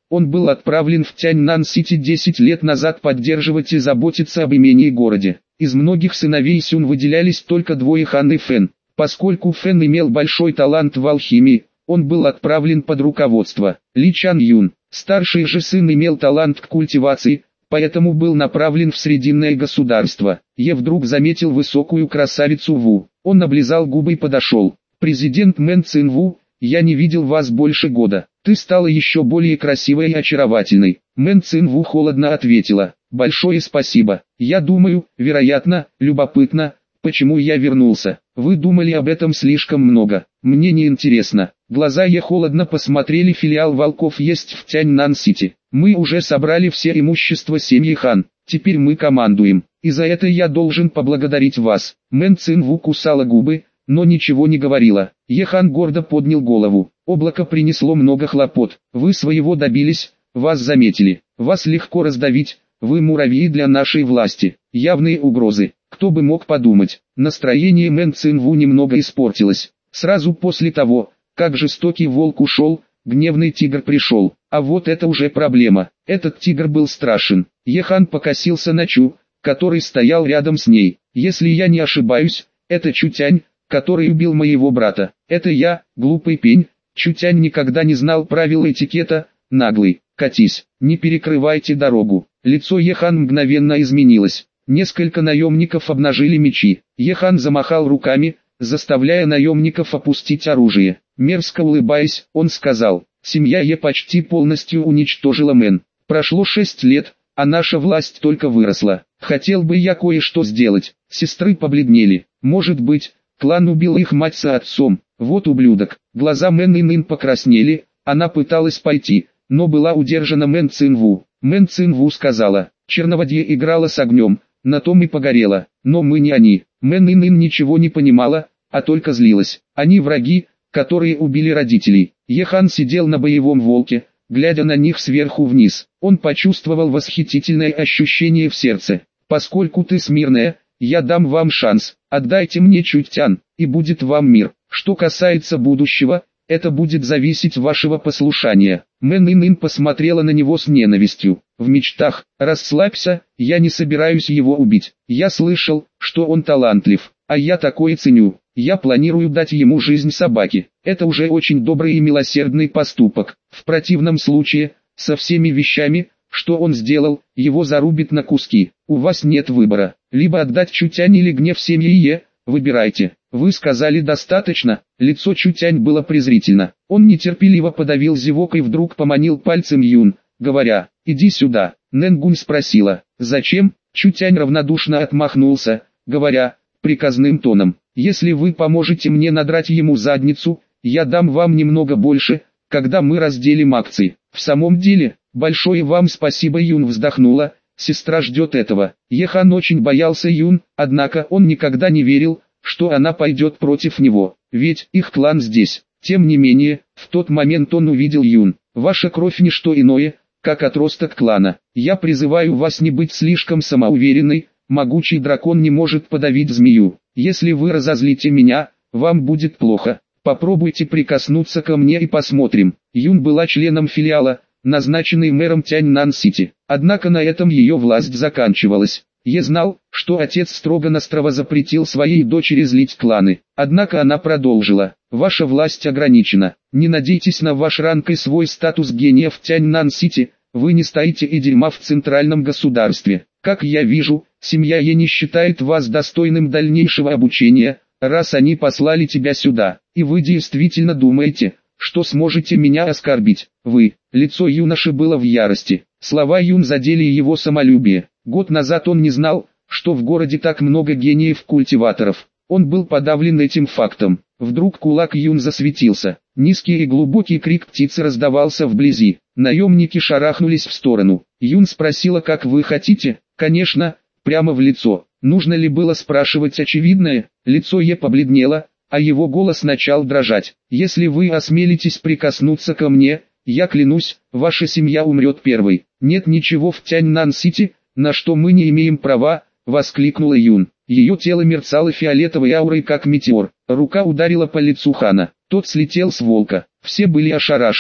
Он был отправлен в Тяньнан-Сити 10 лет назад поддерживать и заботиться об имении городе. Из многих сыновей Сюн выделялись только двое Хан и Фэн. Поскольку Фэн имел большой талант в алхимии, он был отправлен под руководство Ли Чан Юн. Старший же сын имел талант к культивации, поэтому был направлен в Срединное государство. Я вдруг заметил высокую красавицу Ву. Он облизал губы и подошел. «Президент Мэн Цин Ву, я не видел вас больше года. Ты стала еще более красивой и очаровательной». Мэн Цин Ву холодно ответила: «Большое спасибо. Я думаю, вероятно, любопытно, почему я вернулся. Вы думали об этом слишком много. Мне не интересно». Глаза Е холодно посмотрели. «Филиал Волков есть в Тяньнан-Сити. Мы уже собрали все имущество семьи Хан. Теперь мы командуем. И за это я должен поблагодарить вас». Мэн Цин Ву кусала губы, но ничего не говорила. Е Хан гордо поднял голову. «Облако принесло много хлопот. Вы своего добились, вас заметили. Вас легко раздавить, вы муравьи для нашей власти. Явные угрозы. Кто бы мог подумать». Настроение Мэн Цин Ву немного испортилось. Сразу после того, как жестокий волк ушел, гневный тигр пришел. А вот это уже проблема. Этот тигр был страшен. Е Хан покосился на Чу, который стоял рядом с ней. «Если я не ошибаюсь, это Чутянь, который убил моего брата. Это я, глупый пень». Чутянь никогда не знал правил этикета. «Наглый, катись, не перекрывайте дорогу». Лицо Е Хан мгновенно изменилось. Несколько наемников обнажили мечи. Е Хан замахал руками, заставляя наемников опустить оружие. Мерзко улыбаясь, он сказал: «Семья Е почти полностью уничтожила Мэн. Прошло 6 лет, а наша власть только выросла. Хотел бы я кое-что сделать». Сестры побледнели. «Может быть, клан убил их мать с отцом. Вот ублюдок». Глаза Мэн Инын покраснели, она пыталась пойти, но была удержана Мэн Цин Ву. Мэн Цин Ву сказала: «Черноводье играла с огнем, на том и погорела, но мы не они». Мэн Инын ничего не понимала, а только злилась. Они враги, которые убили родителей. Е Хан сидел на боевом волке, глядя на них сверху вниз. Он почувствовал восхитительное ощущение в сердце. «Поскольку ты смирная, я дам вам шанс. Отдайте мне Чутянь, и будет вам мир. Что касается будущего, это будет зависеть от вашего послушания». Мэн Инын посмотрела на него с ненавистью. «В мечтах, расслабься, я не собираюсь его убить. Я слышал, что он талантлив, а я такое ценю. Я планирую дать ему жизнь собаки. Это уже очень добрый и милосердный поступок. В противном случае, со всеми вещами, что он сделал, его зарубит на куски. У вас нет выбора. Либо отдать Чутянь или гнев семьи Е, выбирайте». «Вы сказали достаточно». Лицо Чутянь было презрительно. Он нетерпеливо подавил зевок и вдруг поманил пальцем Юн, говоря: «Иди сюда». Нэнгунь спросила: «Зачем?» Чутянь равнодушно отмахнулся, говоря приказным тоном: «Если вы поможете мне надрать ему задницу, я дам вам немного больше, когда мы разделим акции». «В самом деле, большое вам спасибо». Юн вздохнула, сестра ждет этого. Е Хан очень боялся Юн, однако он никогда не верил, что она пойдет против него, ведь их клан здесь. Тем не менее, в тот момент он увидел Юн. «Ваша кровь не что иное, как отросток клана. Я призываю вас не быть слишком самоуверенной, могучий дракон не может подавить змею. Если вы разозлите меня, вам будет плохо. Попробуйте прикоснуться ко мне и посмотрим». Юн была членом филиала, назначенной мэром Тяньнан-Сити. Однако на этом ее власть заканчивалась. Я знал, что отец строго-настрого запретил своей дочери злить кланы. Однако она продолжила: «Ваша власть ограничена. Не надейтесь на ваш ранг и свой статус гения в Тяньнан-Сити, вы не стоите и дерьма в центральном государстве. Как я вижу, семья Е не считает вас достойным дальнейшего обучения, раз они послали тебя сюда, и вы действительно думаете, что сможете меня оскорбить. Вы». Лицо юноши было в ярости. Слова Юн задели его самолюбие. Год назад он не знал, что в городе так много гениев-культиваторов. Он был подавлен этим фактом. Вдруг кулак Юн засветился. Низкий и глубокий крик птицы раздавался вблизи. Наемники шарахнулись в сторону. Юн спросила: «Как вы хотите?» «Конечно, прямо в лицо». Нужно ли было спрашивать очевидное? Лицо Е побледнело, а его голос начал дрожать. «Если вы осмелитесь прикоснуться ко мне, я клянусь, ваша семья умрет первой». «Нет ничего в Тяньнан-Сити, на что мы не имеем права», — воскликнула Юн. Ее тело мерцало фиолетовой аурой, как метеор. Рука ударила по лицу Хана. Тот слетел с волка. Все были ошарашены.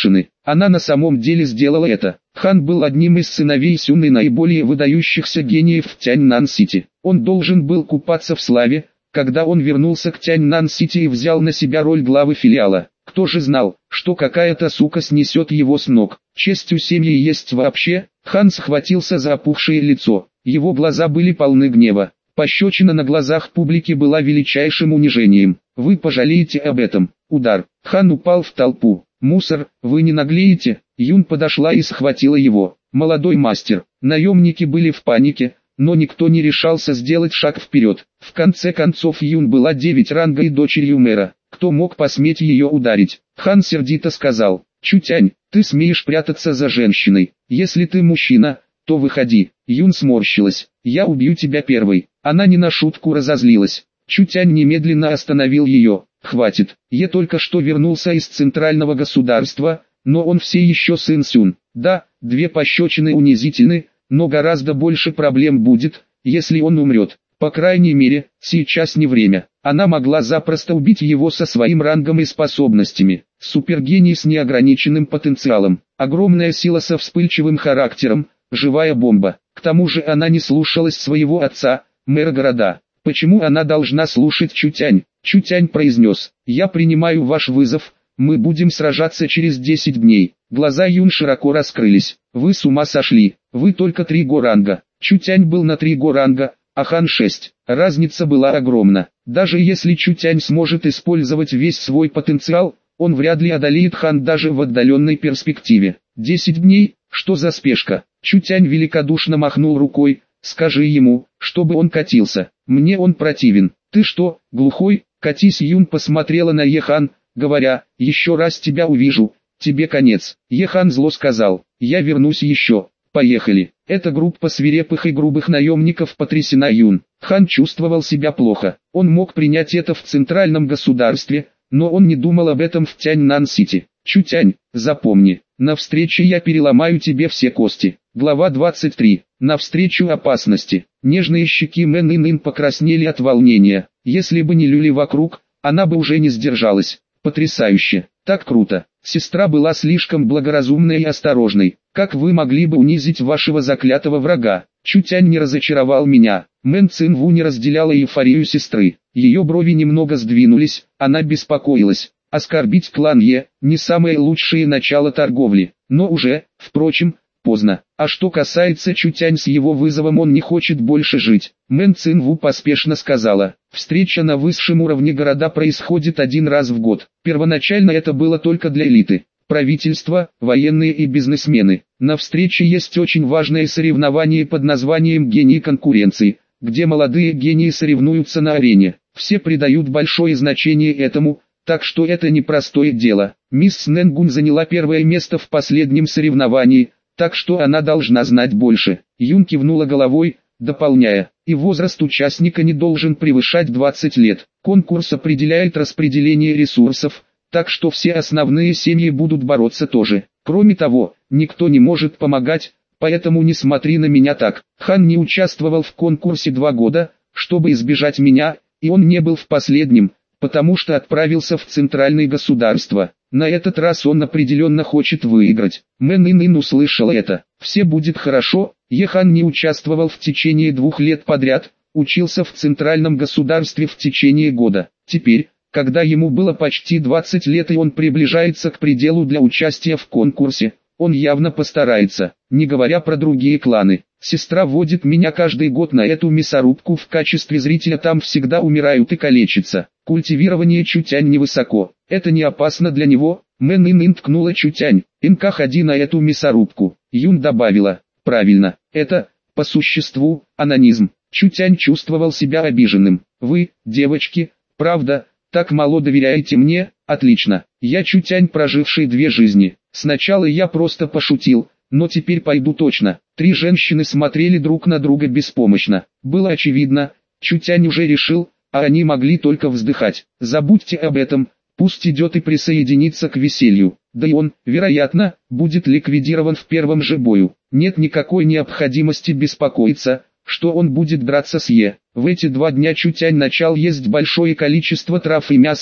Она на самом деле сделала это. Хан был одним из сыновей Сюн и наиболее выдающихся гениев в Тяньнан-Сити. Он должен был купаться в славе, когда он вернулся к Тяньнан-Сити и взял на себя роль главы филиала. Кто же знал, что какая-то сука снесет его с ног? Честь у семьи есть вообще? Хан схватился за опухшее лицо. Его глаза были полны гнева. Пощечина на глазах публики была величайшим унижением. Вы пожалеете об этом. Удар. Хан упал в толпу. «Мусор, вы не наглеете?» Юн подошла и схватила его. «Молодой мастер». Наемники были в панике, но никто не решался сделать шаг вперед. В конце концов Юн была 9 ранга и дочерью мэра. Кто мог посметь ее ударить? Хан сердито сказал: «Чутянь, ты смеешь прятаться за женщиной. Если ты мужчина, то выходи». Юн сморщилась. «Я убью тебя первой». Она не на шутку разозлилась. Чутянь немедленно остановил ее. «Хватит, я только что вернулся из центрального государства, но он все еще сын Сюн. Да, 2 пощечины унизительны, но гораздо больше проблем будет, если он умрет. По крайней мере, сейчас не время». Она могла запросто убить его со своим рангом и способностями. Супергений с неограниченным потенциалом, огромная сила со вспыльчивым характером, живая бомба. К тому же она не слушалась своего отца, мэра города. Почему она должна слушать Чутянь? Чутянь произнес: «Я принимаю ваш вызов, мы будем сражаться через 10 дней». Глаза Юн широко раскрылись. «Вы с ума сошли, вы только 3 ранга». Чутянь был на 3 ранга, а Хан 6. Разница была огромна. Даже если Чутянь сможет использовать весь свой потенциал, он вряд ли одолеет Хан даже в отдаленной перспективе. 10 дней? Что за спешка? Чутянь великодушно махнул рукой. «Скажи ему, чтобы он катился. Мне он противен». «Ты что, глухой? Катись!» Юн посмотрела на Ехан, говоря: «Еще раз тебя увижу, тебе конец». Ехан зло сказал: «Я вернусь еще. Поехали». Эта группа свирепых и грубых наемников потрясена Юн. Хан чувствовал себя плохо. Он мог принять это в центральном государстве, но он не думал об этом в Тяньнан-Сити. «Чутянь, запомни, на встрече я переломаю тебе все кости». Глава 23. Навстречу опасности. Нежные щеки Мэн Ин покраснели от волнения. Если бы не люли вокруг, она бы уже не сдержалась. Потрясающе. Так круто. Сестра была слишком благоразумной и осторожной. Как вы могли бы унизить вашего заклятого врага? Чутянь не разочаровал меня. Мэн Цинву не разделяла эйфорию сестры. Ее брови немного сдвинулись, она беспокоилась. Оскорбить клан Е – не самое лучшее начало торговли. Но уже, впрочем, поздно. А что касается Чутянь, с его вызовом он не хочет больше жить. Мэн Цинву поспешно сказала: «Встреча на высшем уровне города происходит 1 раз в год. Первоначально это было только для элиты. Правительство, военные и бизнесмены. На встрече есть очень важное соревнование под названием «Гении конкуренции», где молодые гении соревнуются на арене. Все придают большое значение этому, так что это непростое дело. Мисс Нэнгун заняла 1 место в последнем соревновании, так что она должна знать больше». Юн кивнула головой, дополняя: «И возраст участника не должен превышать 20 лет. Конкурс определяет распределение ресурсов, так что все основные семьи будут бороться тоже. Кроме того, никто не может помогать, поэтому не смотри на меня так. Хан не участвовал в конкурсе 2 года, чтобы избежать меня, и он не был в последнем, потому что отправился в центральное государство. На этот раз он определенно хочет выиграть». Мэн Ин услышала это. «Все будет хорошо». Ехан не участвовал в течение 2 лет подряд, учился в центральном государстве в течение года. Теперь, когда ему было почти 20 лет и он приближается к пределу для участия в конкурсе, он явно постарается, не говоря про другие кланы. «Сестра водит меня каждый год на эту мясорубку в качестве зрителя, там всегда умирают и калечатся. Культивирование Чутянь невысоко. Это не опасно для него». Мэн Ин ткнула Чутянь: «Инка, ходи на эту мясорубку». Юн добавила: «Правильно, это, по существу, анонизм». Чутянь чувствовал себя обиженным. «Вы, девочки, правда, так мало доверяете мне? Отлично. Я Чутянь, проживший 2 жизни. Сначала я просто пошутил, но теперь пойду точно». 3 женщины смотрели друг на друга беспомощно. Было очевидно, Чутянь уже решил, а они могли только вздыхать. «Забудьте об этом, пусть идет и присоединится к веселью. Да и он, вероятно, будет ликвидирован в первом же бою. Нет никакой необходимости беспокоиться, что он будет драться с Е». В эти 2 дня Чутянь начал есть большое количество трав и мяса,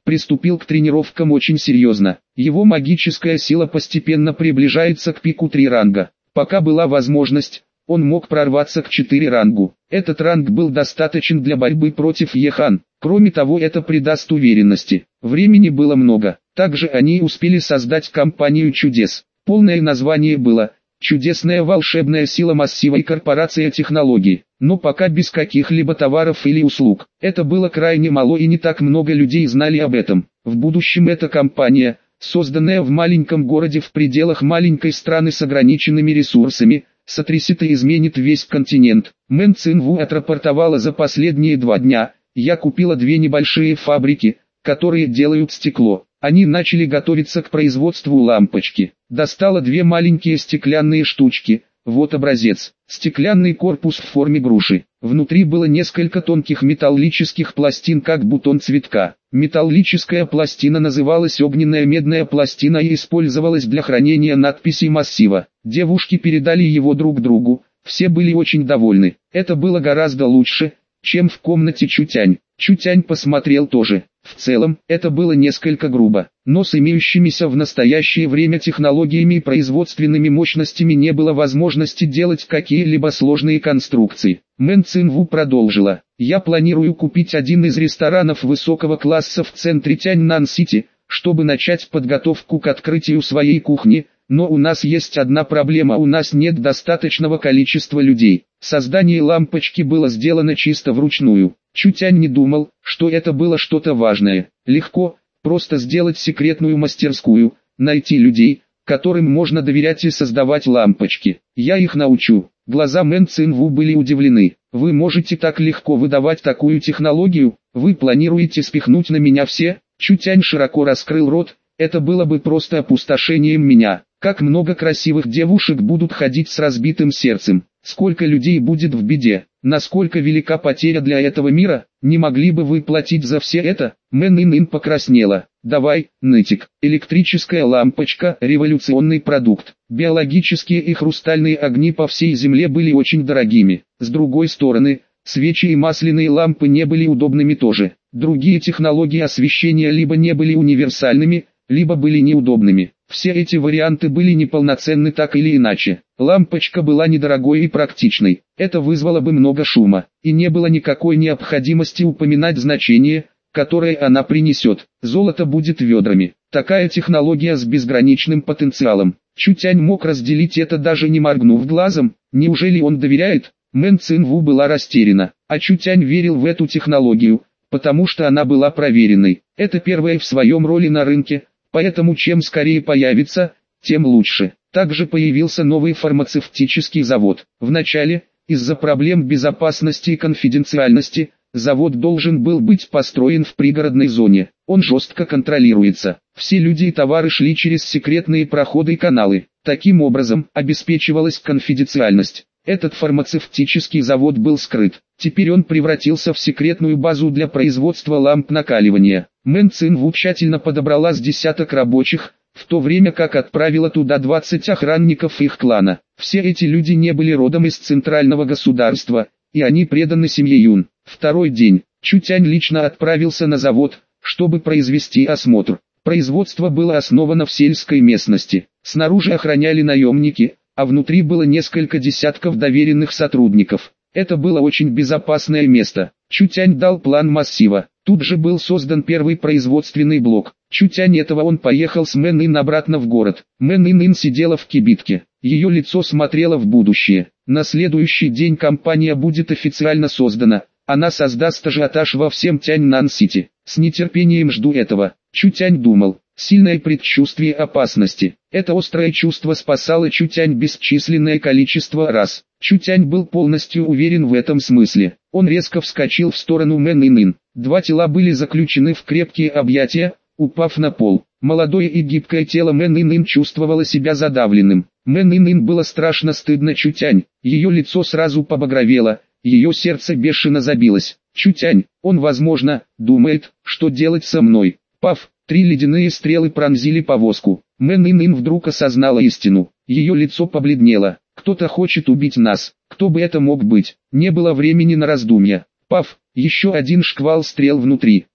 приступил к тренировкам очень серьезно. Его магическая сила постепенно приближается к пику 3 ранга. Пока была возможность, он мог прорваться к 4 рангу. Этот ранг был достаточен для борьбы против Ехан. Кроме того, это придаст уверенности. Времени было много. Также они успели создать компанию чудес. Полное название было «Чудесная волшебная сила массива и корпорация технологий», но пока без каких-либо товаров или услуг. Это было крайне мало и не так много людей знали об этом. В будущем эта компания, созданная в маленьком городе в пределах маленькой страны с ограниченными ресурсами, сотрясет и изменит весь континент. Мэн Цинву отрапортовала: за последние 2 дня я купила 2 небольшие фабрики, которые делают стекло. Они начали готовиться к производству лампочки. Достала 2 маленькие стеклянные штучки. Вот образец. Стеклянный корпус в форме груши. Внутри было несколько тонких металлических пластин, как бутон цветка. Металлическая пластина называлась огненная медная пластина и использовалась для хранения надписей массива. Девушки передали его друг другу. Все были очень довольны. Это было гораздо лучше, чем в комнате Чутянь. Чутянь посмотрел тоже. В целом, это было несколько грубо, но с имеющимися в настоящее время технологиями и производственными мощностями не было возможности делать какие-либо сложные конструкции. Мэн Цинву продолжила: «Я планирую купить один из ресторанов высокого класса в центре Тяньнан-Сити, чтобы начать подготовку к открытию своей кухни, но у нас есть одна проблема: у нас нет достаточного количества людей. Создание лампочки было сделано чисто вручную». Чутянь не думал, что это было что-то важное. Легко, просто сделать секретную мастерскую, найти людей, которым можно доверять и создавать лампочки. Я их научу. Глаза Мэн Цинву были удивлены. Вы можете так легко выдавать такую технологию? Вы планируете спихнуть на меня все? Чутянь широко раскрыл рот. Это было бы просто опустошением меня. Как много красивых девушек будут ходить с разбитым сердцем. Сколько людей будет в беде. Насколько велика потеря для этого мира? Не могли бы вы платить за все это? Мэн Ин покраснела. Давай, нытик. Электрическая лампочка – революционный продукт. Биологические и хрустальные огни по всей земле были очень дорогими. С другой стороны, свечи и масляные лампы не были удобными тоже. Другие технологии освещения либо не были универсальными, либо были неудобными. Все эти варианты были неполноценны так или иначе. Лампочка была недорогой и практичной. Это вызвало бы много шума, и не было никакой необходимости упоминать значение, которое она принесет. Золото будет ведрами. Такая технология с безграничным потенциалом. Чутянь мог разделить это, даже не моргнув глазом. Неужели он доверяет? Мэн Цинву была растеряна, а Чутянь верил в эту технологию, потому что она была проверенной. Это первая в своем роли на рынке. Поэтому чем скорее появится, тем лучше. Также появился новый фармацевтический завод. Вначале, из-за проблем безопасности и конфиденциальности, завод должен был быть построен в пригородной зоне. Он жестко контролируется. Все люди и товары шли через секретные проходы и каналы. Таким образом, обеспечивалась конфиденциальность. Этот фармацевтический завод был скрыт. Теперь он превратился в секретную базу для производства ламп накаливания. Мэн Цинву тщательно подобрала с десяток рабочих, в то время как отправила туда 20 охранников их клана. Все эти люди не были родом из центрального государства, и они преданы семье Юн. Второй день. Чутянь лично отправился на завод, чтобы произвести осмотр. Производство было основано в сельской местности. Снаружи охраняли наемники, а внутри было несколько десятков доверенных сотрудников. Это было очень безопасное место. Чутянь дал план массива. Тут же был создан первый производственный блок. Чутянь этого он поехал с Мэн Ин обратно в город. Мэн Ин сидела в кибитке. Ее лицо смотрело в будущее. На следующий день компания будет официально создана. Она создаст ажиотаж во всем Тяньнан-Сити. С нетерпением жду этого. Чутянь думал. Сильное предчувствие опасности. Это острое чувство спасало Чутянь бесчисленное количество раз. Чутянь был полностью уверен в этом смысле. Он резко вскочил в сторону Мэн Ин. 2 тела были заключены в крепкие объятия, упав на пол. Молодое и гибкое тело Мэн Ин чувствовало себя задавленным. Мэн Ин было страшно стыдно Чутянь. Ее лицо сразу побагровело, ее сердце бешено забилось. Чутянь, он, возможно, думает, что делать со мной. Пав, 3 ледяные стрелы пронзили повозку. Мэн Ин вдруг осознала истину. Ее лицо побледнело. Кто-то хочет убить нас. Кто бы это мог быть? Не было времени на раздумья. Пав, еще один шквал стрел внутри.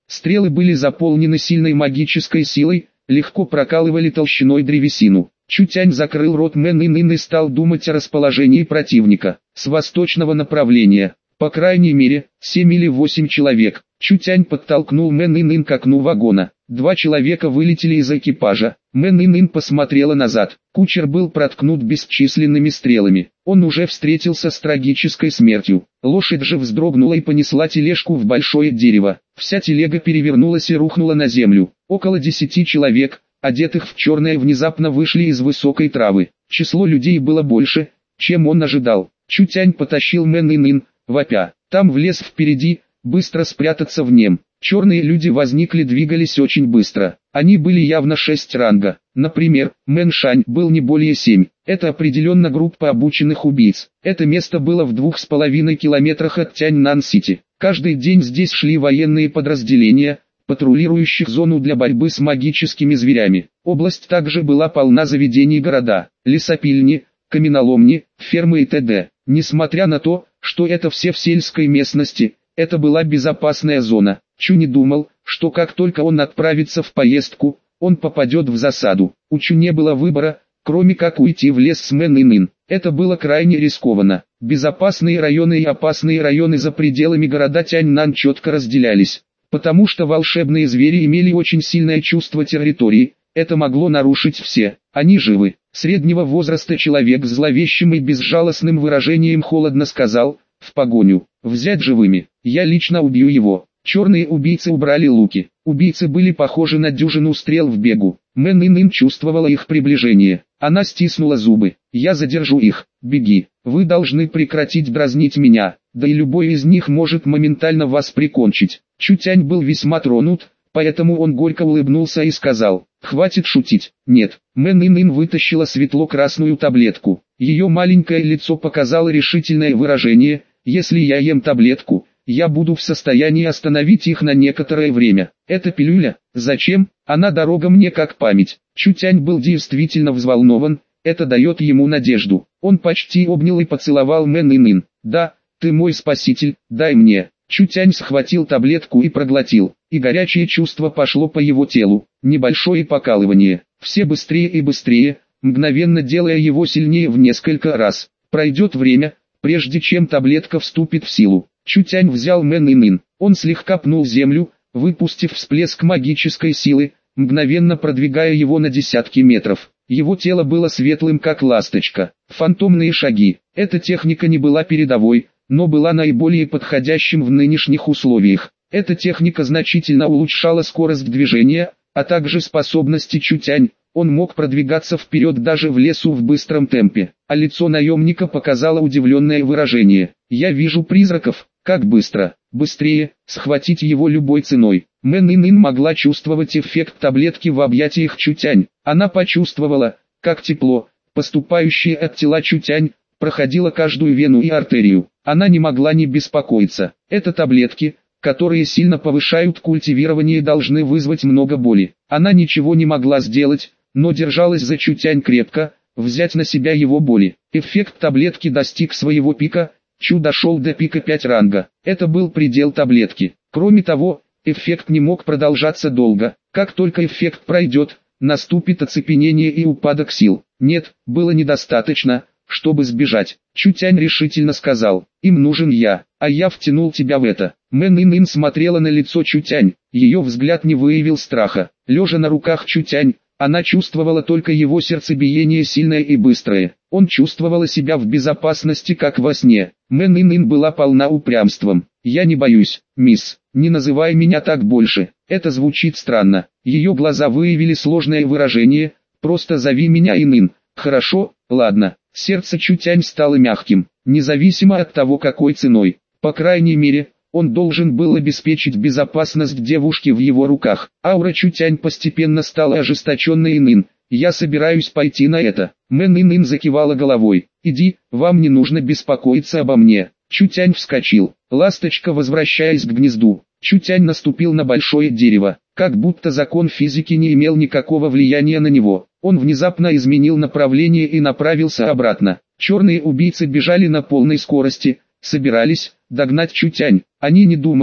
Стрелы были заполнены сильной магической силой, легко прокалывали толщиной древесину. Чутянь закрыл рот Мэн Ин и стал думать о расположении противника. С восточного направления, по крайней мере, 7 или 8 человек. Чутянь подтолкнул Мэн Ин к окну вагона. 2 человека вылетели из экипажа. Мэн Ин посмотрела назад. Кучер был проткнут бесчисленными стрелами. Он уже встретился с трагической смертью. Лошадь же вздрогнула и понесла тележку в большое дерево. Вся телега перевернулась и рухнула на землю. Около 10 человек, одетых в черное, внезапно вышли из высокой травы. Число людей было больше, чем он ожидал. Чутянь потащил Мэн Ин, вопя. Там в лес впереди, быстро спрятаться в нем. Черные люди возникли, двигались очень быстро. Они были явно 6 ранга. Например, Мэн Шань был не более 7. Это определенно группа обученных убийц. Это место было в 2,5 километрах от Тяньнан-Сити. Каждый день здесь шли военные подразделения, патрулирующих зону для борьбы с магическими зверями. Область также была полна заведений города, лесопильни, каменоломни, фермы и т.д. Несмотря на то, что это все в сельской местности, это была безопасная зона. Чу не думал, что как только он отправится в поездку, он попадет в засаду. У Чу не было выбора, кроме как уйти в лес с Мэн Ин. Это было крайне рискованно. Безопасные районы и опасные районы за пределами города Тяньнан четко разделялись. Потому что волшебные звери имели очень сильное чувство территории, это могло нарушить все. Они живы. Среднего возраста человек с зловещим и безжалостным выражением холодно сказал: «В погоню. Взять живыми. Я лично убью его». Черные убийцы убрали луки. Убийцы были похожи на дюжину стрел в бегу. Мэн Ин чувствовала их приближение. Она стиснула зубы. «Я задержу их. Беги. Вы должны прекратить дразнить меня. Да и любой из них может моментально вас прикончить». Чутянь был весьма тронут, поэтому он горько улыбнулся и сказал: «Хватит шутить». «Нет». Мэн Ин вытащила светло-красную таблетку. Ее маленькое лицо показало решительное выражение: «Если я ем таблетку, я буду в состоянии остановить их на некоторое время. Это пилюля? Зачем? Она дорога мне как память». Чутянь был действительно взволнован, это дает ему надежду. Он почти обнял и поцеловал Мэн Ин. «Да, ты мой спаситель, дай мне». Чутянь схватил таблетку и проглотил, и горячее чувство пошло по его телу, небольшое покалывание, все быстрее и быстрее, мгновенно делая его сильнее в несколько раз. Пройдет время, прежде чем таблетка вступит в силу. Чутянь взял Мэн Ин, он слегка пнул землю, выпустив всплеск магической силы, мгновенно продвигая его на десятки метров. Его тело было светлым как ласточка. Фантомные шаги. Эта техника не была передовой, но была наиболее подходящим в нынешних условиях. Эта техника значительно улучшала скорость движения, а также способности Чутянь. Он мог продвигаться вперед даже в лесу в быстром темпе, а лицо наемника показало удивленное выражение. «Я вижу призраков, как быстро, быстрее, схватить его любой ценой». Мэн Ин могла чувствовать эффект таблетки в объятиях Чутянь. Она почувствовала, как тепло, поступающее от тела Чутянь, проходило каждую вену и артерию. Она не могла не беспокоиться. Это таблетки, которые сильно повышают культивирование, должны вызвать много боли. Она ничего не могла сделать, но держалась за Чутянь крепко, взять на себя его боли. Эффект таблетки достиг своего пика, Чу дошел до пика 5 ранга. Это был предел таблетки. Кроме того, эффект не мог продолжаться долго. Как только эффект пройдет, наступит оцепенение и упадок сил. Нет, было недостаточно, чтобы сбежать. Чутянь решительно сказал: «Им нужен я, а я втянул тебя в это». Мэн Ин смотрела на лицо Чутянь, ее взгляд не выявил страха. Лежа на руках Чутянь, она чувствовала только его сердцебиение сильное и быстрое. Он чувствовала себя в безопасности как во сне. Мэн Ин была полна упрямством. «Я не боюсь, мисс, не называй меня так больше, это звучит странно». Ее глаза выявили сложное выражение: «Просто зови меня Ин». «Хорошо, ладно». Сердце Чутянь стало мягким, независимо от того, какой ценой. По крайней мере, он должен был обеспечить безопасность девушки в его руках. Аура Чутянь постепенно стала ожесточенной. Ин, я собираюсь пойти на это. Мэн Ин закивала головой. «Иди, вам не нужно беспокоиться обо мне». Чутянь вскочил. Ласточка, возвращаясь к гнезду. Чутянь наступил на большое дерево, как будто закон физики не имел никакого влияния на него. Он внезапно изменил направление и направился обратно. Черные убийцы бежали на полной скорости, собирались догнать Чутянь. Они не думали,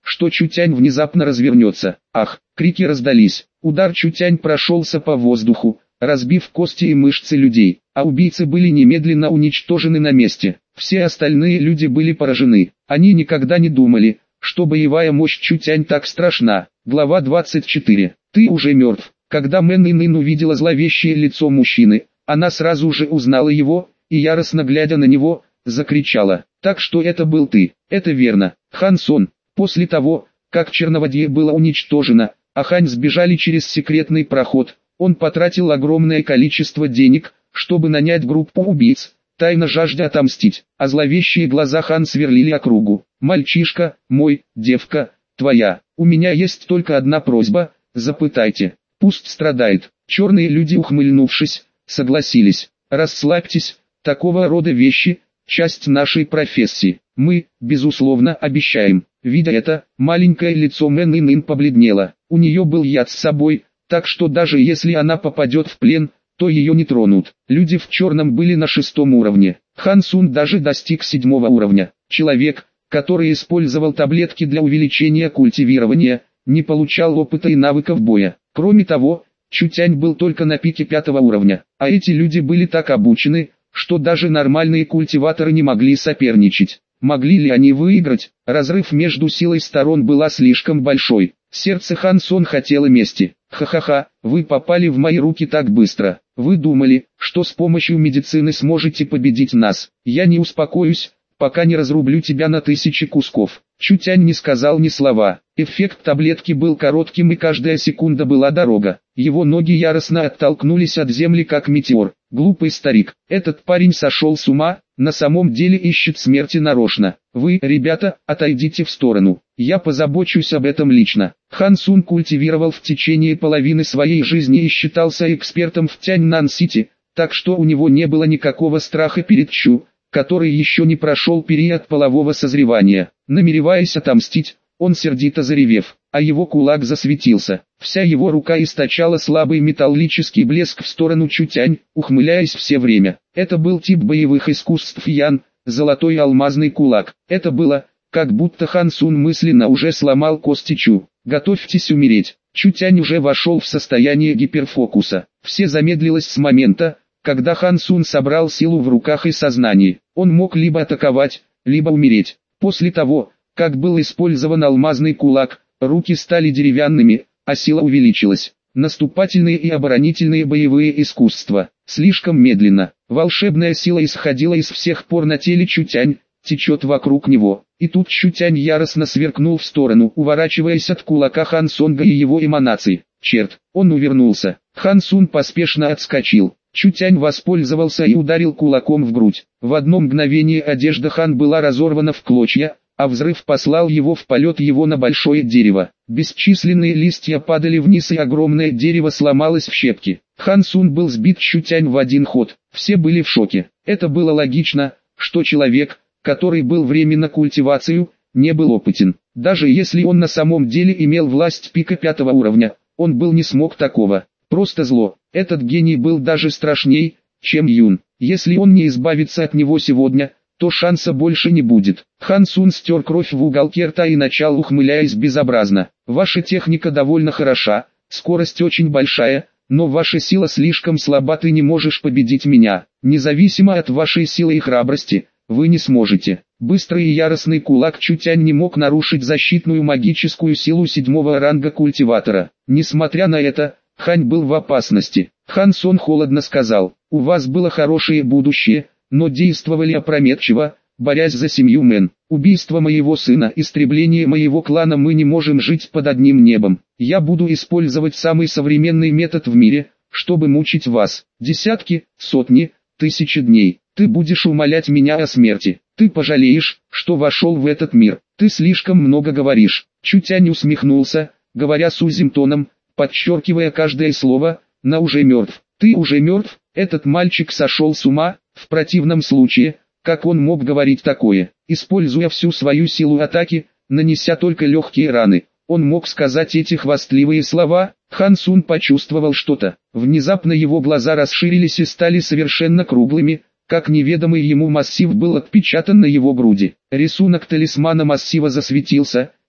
что Чутянь внезапно развернется. Ах! Крики раздались. Удар Чутянь прошелся по воздуху, разбив кости и мышцы людей, а убийцы были немедленно уничтожены на месте. Все остальные люди были поражены. Они никогда не думали, что боевая мощь Чутянь так страшна. Глава 24. Ты уже мертв. Когда Мэн Инын увидела зловещее лицо мужчины, она сразу же узнала его, и яростно глядя на него, закричала: «Так что это был ты?» «Это верно, Хан Сон». После того, как Черноводье было уничтожено, а Хань сбежали через секретный проход, он потратил огромное количество денег, чтобы нанять группу убийц, тайно жаждя отомстить, а зловещие глаза Хан сверлили округу. «Мальчишка, мой, девка, твоя, у меня есть только одна просьба, запытайте, пусть страдает». Черные люди, ухмыльнувшись, согласились. «Расслабьтесь, такого рода вещи – часть нашей профессии. Мы, безусловно, обещаем». Видя это, маленькое лицо Мэн Инын побледнело. У нее был яд с собой, так что даже если она попадет в плен, то ее не тронут. Люди в черном были на 6-м уровне. Хан Сун даже достиг 7-го уровня. Человек, который использовал таблетки для увеличения культивирования, не получал опыта и навыков боя. Кроме того, Чутянь был только на пике 5-го уровня, а эти люди были так обучены, что даже нормальные культиваторы не могли соперничать. Могли ли они выиграть? Разрыв между силой сторон была слишком большой. Сердце Хан Сон хотело мести. «Ха-ха-ха, вы попали в мои руки так быстро. Вы думали, что с помощью медицины сможете победить нас. Я не успокоюсь, пока не разрублю тебя на 1000 кусков». Чутянь не сказал ни слова. Эффект таблетки был коротким, и каждая секунда была дорога. Его ноги яростно оттолкнулись от земли как метеор. Глупый старик, этот парень сошел с ума, на самом деле ищет смерти нарочно. Вы, ребята, отойдите в сторону. Я позабочусь об этом лично. Хан Сун культивировал в течение половины своей жизни и считался экспертом в Тяньнан-Сити, так что у него не было никакого страха перед Чу, который еще не прошел период полового созревания. Намереваясь отомстить, он сердито заревев, а его кулак засветился. Вся его рука источала слабый металлический блеск в сторону Чутянь, ухмыляясь все время. Это был тип боевых искусств Ян, золотой алмазный кулак. Это было, как будто Хан Сун мысленно уже сломал кости Чу. «Готовьтесь умереть». Чутянь уже вошел в состояние гиперфокуса. Все замедлилось с момента, когда Хан Сун собрал силу в руках и сознании. Он мог либо атаковать, либо умереть. После того, как был использован алмазный кулак, руки стали деревянными, а сила увеличилась. Наступательные и оборонительные боевые искусства. Слишком медленно. Волшебная сила исходила из всех пор на теле Чутянь, течет вокруг него. И тут Чутянь яростно сверкнул в сторону, уворачиваясь от кулака Хан Сонга и его эманаций. Черт, он увернулся. Хан Сун поспешно отскочил. Чутянь воспользовался и ударил кулаком в грудь. В одно мгновение одежда Хан была разорвана в клочья, а взрыв послал его в полет его на большое дерево. Бесчисленные листья падали вниз, и огромное дерево сломалось в щепки. Хан Сун был сбит Чутянь в один ход. Все были в шоке. Это было логично, что человек, который был временно культивацию, не был опытен. Даже если он на самом деле имел власть пика 5-го уровня, он был не смог такого. Просто зло. Этот гений был даже страшней, чем Юн. Если он не избавится от него сегодня, то шанса больше не будет. Хан Сун стер кровь в уголке рта и начал, ухмыляясь безобразно. Ваша техника довольно хороша, скорость очень большая, но ваша сила слишком слаба, ты не можешь победить меня. Независимо от вашей силы и храбрости, вы не сможете. Быстрый и яростный кулак Чутянь не мог нарушить защитную магическую силу 7-го ранга культиватора. Несмотря на это, Хань был в опасности. Хан Сон холодно сказал: «У вас было хорошее будущее, но действовали опрометчиво, борясь за семью Мэн. Убийство моего сына, истребление моего клана, мы не можем жить под одним небом. Я буду использовать самый современный метод в мире, чтобы мучить вас. Десятки, сотни, тысячи дней. Ты будешь умолять меня о смерти. Ты пожалеешь, что вошел в этот мир. Ты слишком много говоришь». Чутянь усмехнулся, говоря сузым тоном, подчеркивая каждое слово: «На уже мертв». «Ты уже мертв?» Этот мальчик сошел с ума. В противном случае, как он мог говорить такое? Используя всю свою силу атаки, нанеся только легкие раны, он мог сказать эти хвастливые слова? Хан Сун почувствовал что-то. Внезапно его глаза расширились и стали совершенно круглыми, как неведомый ему массив был отпечатан на его груди. Рисунок талисмана массива засветился,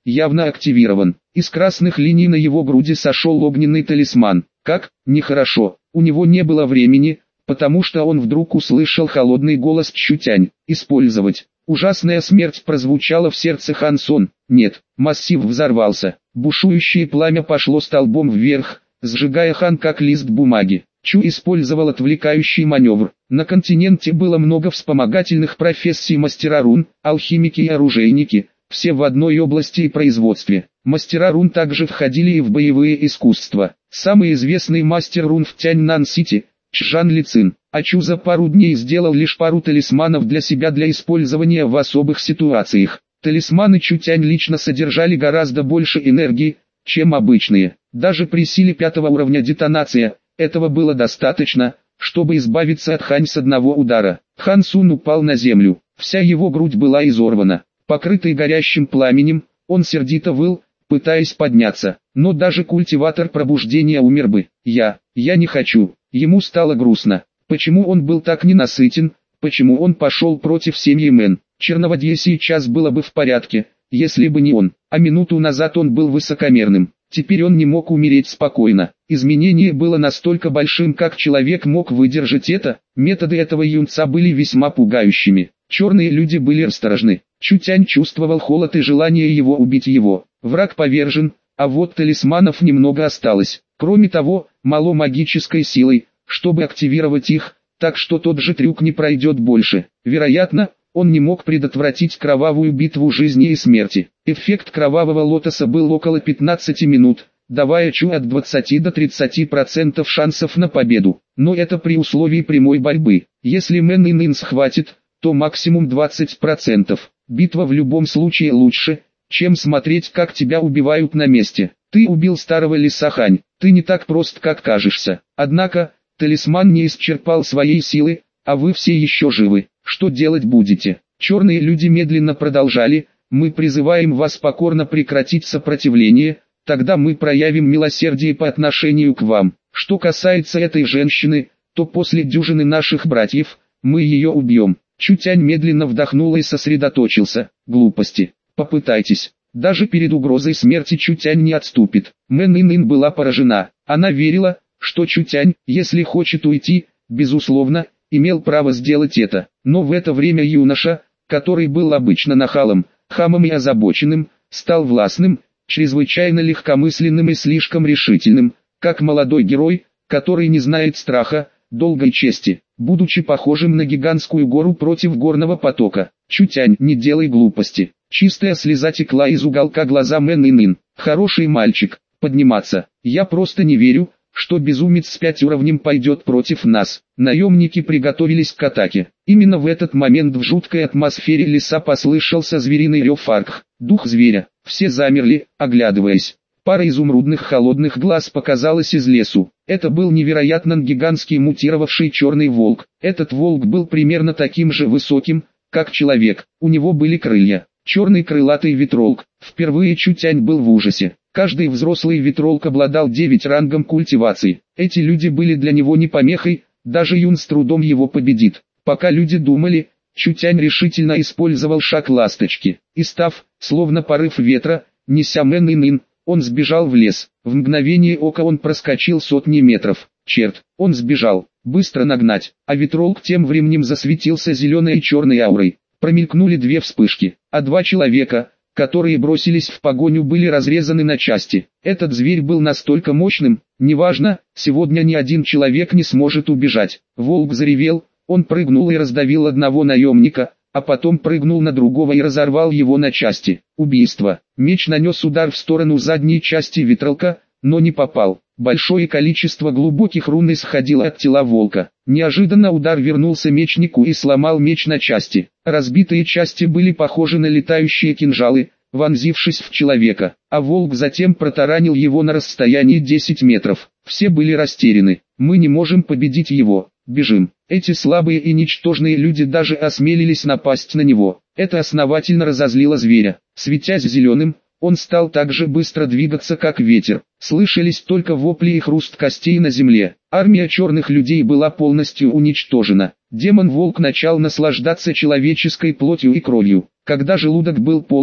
явно активирован. Из красных линий на его груди сошел огненный талисман. Как? Нехорошо. У него не было времени, потому что он вдруг услышал холодный голос Чутянь. Использовать. Ужасная смерть прозвучала в сердце Хан Сон. Нет, массив взорвался. Бушующее пламя пошло столбом вверх, сжигая Хан как лист бумаги. Чу использовал отвлекающий маневр. На континенте было много вспомогательных профессий: мастера рун, алхимики и оружейники, все в одной области и производстве. Мастера рун также входили и в боевые искусства. Самый известный мастер рун в Тяньнан-Сити – Чжан Лицин, а Чу за пару дней сделал лишь пару талисманов для себя для использования в особых ситуациях. Талисманы Чутянь лично содержали гораздо больше энергии, чем обычные. Даже при силе 5-го уровня детонация, этого было достаточно, чтобы избавиться от Хань с одного удара. Хан Сун упал на землю, вся его грудь была изорвана. Покрытый горящим пламенем, он сердито выл, пытаясь подняться, но даже культиватор пробуждения умер бы. Я не хочу. Ему стало грустно. Почему он был так ненасытен, почему он пошел против семьи Мэн? Черноводье сейчас было бы в порядке, если бы не он, а минуту назад он был высокомерным. Теперь он не мог умереть спокойно. Изменение было настолько большим, как человек мог выдержать это. Методы этого юнца были весьма пугающими. Черные люди были осторожны. Чутянь чувствовал холод и желание убить его. Враг повержен, а вот талисманов немного осталось. Кроме того, мало магической силой, чтобы активировать их, так что тот же трюк не пройдет больше. Вероятно, он не мог предотвратить кровавую битву жизни и смерти. Эффект кровавого лотоса был около 15 минут, давая Чу от 20 до 30% шансов на победу. Но это при условии прямой борьбы. Если Мэн и Нин схватит, то максимум 20%. Битва в любом случае лучше, чем смотреть, как тебя убивают на месте. Ты убил старого лиса Хань, ты не так прост, как кажешься. Однако, талисман не исчерпал своей силы, а вы все еще живы. Что делать будете? Черные люди медленно продолжали: мы призываем вас покорно прекратить сопротивление, тогда мы проявим милосердие по отношению к вам. Что касается этой женщины, то после дюжины наших братьев, мы ее убьем. Чутянь медленно вдохнул и сосредоточился. Глупости. Попытайтесь. Даже перед угрозой смерти Чутянь не отступит. Мэн Инин была поражена. Она верила, что Чутянь, если хочет уйти, безусловно, имел право сделать это. Но в это время юноша, который был обычно нахалом, хамом и озабоченным, стал властным, чрезвычайно легкомысленным и слишком решительным, как молодой герой, который не знает страха, долга и чести, будучи похожим на гигантскую гору против горного потока. Чутянь, не делай глупости. Чистая слеза текла из уголка глаза Мэн Инин. Хороший мальчик, подниматься. Я просто не верю, что безумец с 5 уровнем пойдет против нас. Наемники приготовились к атаке. Именно в этот момент в жуткой атмосфере леса послышался звериный рев аркх. Дух зверя. Все замерли, оглядываясь. Пара изумрудных холодных глаз показалась из лесу. Это был невероятно гигантский мутировавший черный волк. Этот волк был примерно таким же высоким, как человек. У него были крылья. Черный крылатый ветролк. Впервые Чутянь был в ужасе. Каждый взрослый ветролк обладал 9 рангом культивации. Эти люди были для него не помехой, даже Юн с трудом его победит. Пока люди думали, Чутянь решительно использовал шаг ласточки. И став, словно порыв ветра, неся Мэн Инин, он сбежал в лес. В мгновение ока он проскочил сотни метров. Черт, он сбежал. Быстро нагнать. А ветролк тем временем засветился зеленой и черной аурой. Промелькнули 2 вспышки, а 2 человека, которые бросились в погоню, были разрезаны на части. Этот зверь был настолько мощным, неважно, сегодня ни один человек не сможет убежать. Волк заревел, он прыгнул и раздавил одного наемника, а потом прыгнул на другого и разорвал его на части. Убийство. Меч нанес удар в сторону задней части ветролка, но не попал. Большое количество глубоких рун исходило от тела волка. Неожиданно удар вернулся мечнику и сломал меч на части. Разбитые части были похожи на летающие кинжалы, вонзившись в человека, а волк затем протаранил его на расстоянии 10 метров. Все были растеряны. Мы не можем победить его. Бежим. Эти слабые и ничтожные люди даже осмелились напасть на него. Это основательно разозлило зверя. Светясь зеленым, он стал так же быстро двигаться, как ветер. Слышались только вопли и хруст костей на земле. Армия черных людей была полностью уничтожена. Демон-волк начал наслаждаться человеческой плотью и кровью. Когда желудок был полон,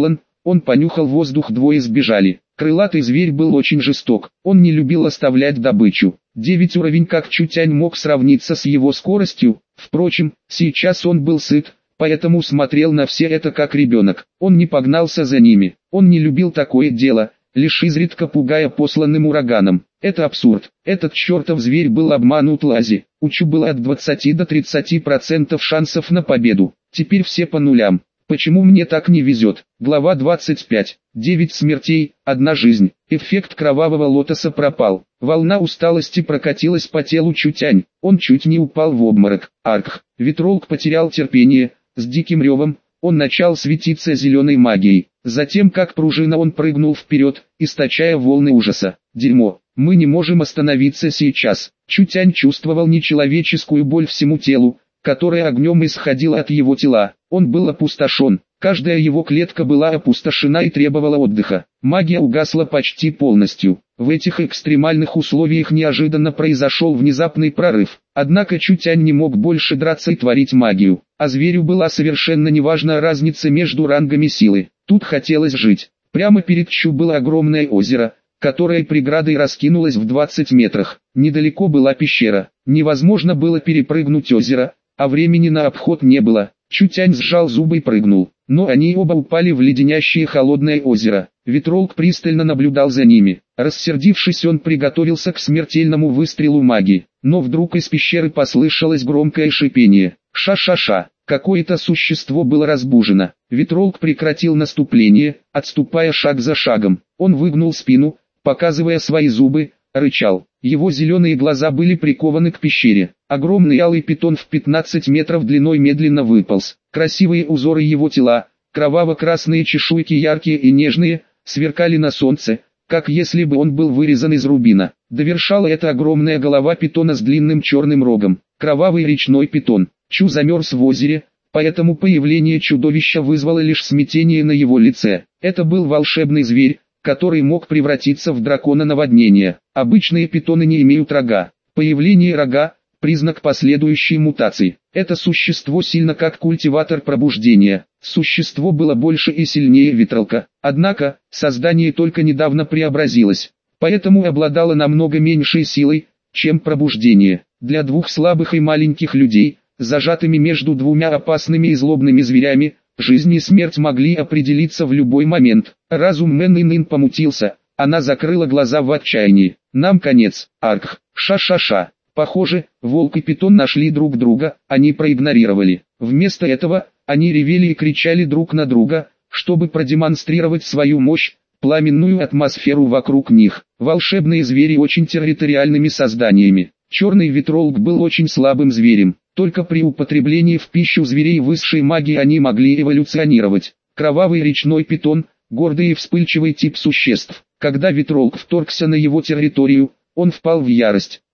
Он понюхал воздух, двое сбежали. Крылатый зверь был очень жесток, он не любил оставлять добычу. 9 уровень, как Чутянь мог сравниться с его скоростью. Впрочем, сейчас он был сыт, поэтому смотрел на все это как ребенок. Он не погнался за ними, он не любил такое дело, лишь изредка пугая посланным ураганом. Это абсурд. Этот чертов зверь был обманут Лази. У Чу было от 20 до 30% шансов на победу. Теперь все по нулям. Почему мне так не везет? Глава 25. 9 смертей, 1 жизнь. Эффект кровавого лотоса пропал. Волна усталости прокатилась по телу Чутянь. Он чуть не упал в обморок. Аркх. Ветролк потерял терпение. С диким ревом он начал светиться зеленой магией. Затем, как пружина, он прыгнул вперед, источая волны ужаса. Дерьмо. Мы не можем остановиться сейчас. Чутянь чувствовал нечеловеческую боль всему телу, которая огнем исходила от его тела. Он был опустошен. Каждая его клетка была опустошена и требовала отдыха. Магия угасла почти полностью. В этих экстремальных условиях неожиданно произошел внезапный прорыв. Однако Чутянь не мог больше драться и творить магию. А зверю была совершенно неважна разница между рангами силы. Тут хотелось жить. Прямо перед Чу было огромное озеро, которое преградой раскинулось в 20 метрах. Недалеко была пещера. Невозможно было перепрыгнуть озеро, а времени на обход не было. Чутянь сжал зубы и прыгнул, но они оба упали в леденящее холодное озеро. Ветролк пристально наблюдал за ними. Рассердившись, он приготовился к смертельному выстрелу магии, но вдруг из пещеры послышалось громкое шипение. Ша-ша-ша. Какое-то существо было разбужено. Ветролк прекратил наступление, отступая шаг за шагом. Он выгнул спину, показывая свои зубы, рычал. Его зеленые глаза были прикованы к пещере. Огромный алый питон в 15 метров длиной медленно выполз. Красивые узоры его тела, кроваво-красные чешуйки, яркие и нежные, сверкали на солнце, как если бы он был вырезан из рубина. Довершала это огромная голова питона с длинным черным рогом. Кровавый речной питон. Чу замерз в озере, поэтому появление чудовища вызвало лишь смятение на его лице. Это был волшебный зверь, который мог превратиться в дракона наводнения. Обычные питоны не имеют рога. Появление рога – признак последующей мутации. Это существо сильно как культиватор пробуждения. Существо было больше и сильнее Ветролка. Однако, создание только недавно преобразилось, поэтому обладало намного меньшей силой, чем пробуждение. Для двух слабых и маленьких людей, зажатыми между двумя опасными и злобными зверями, жизнь и смерть могли определиться в любой момент. Разум Мэн Инын помутился, она закрыла глаза в отчаянии. Нам конец, Аркх. Ша-ша-ша. Похоже, волк и питон нашли друг друга, они проигнорировали. Вместо этого, они ревели и кричали друг на друга, чтобы продемонстрировать свою мощь, пламенную атмосферу вокруг них. Волшебные звери очень территориальными созданиями. Черный ветролк был очень слабым зверем. Только при употреблении в пищу зверей высшей магии они могли эволюционировать. Кровавый речной питон – гордый и вспыльчивый тип существ. Когда ветролк вторгся на его территорию, он впал в ярость.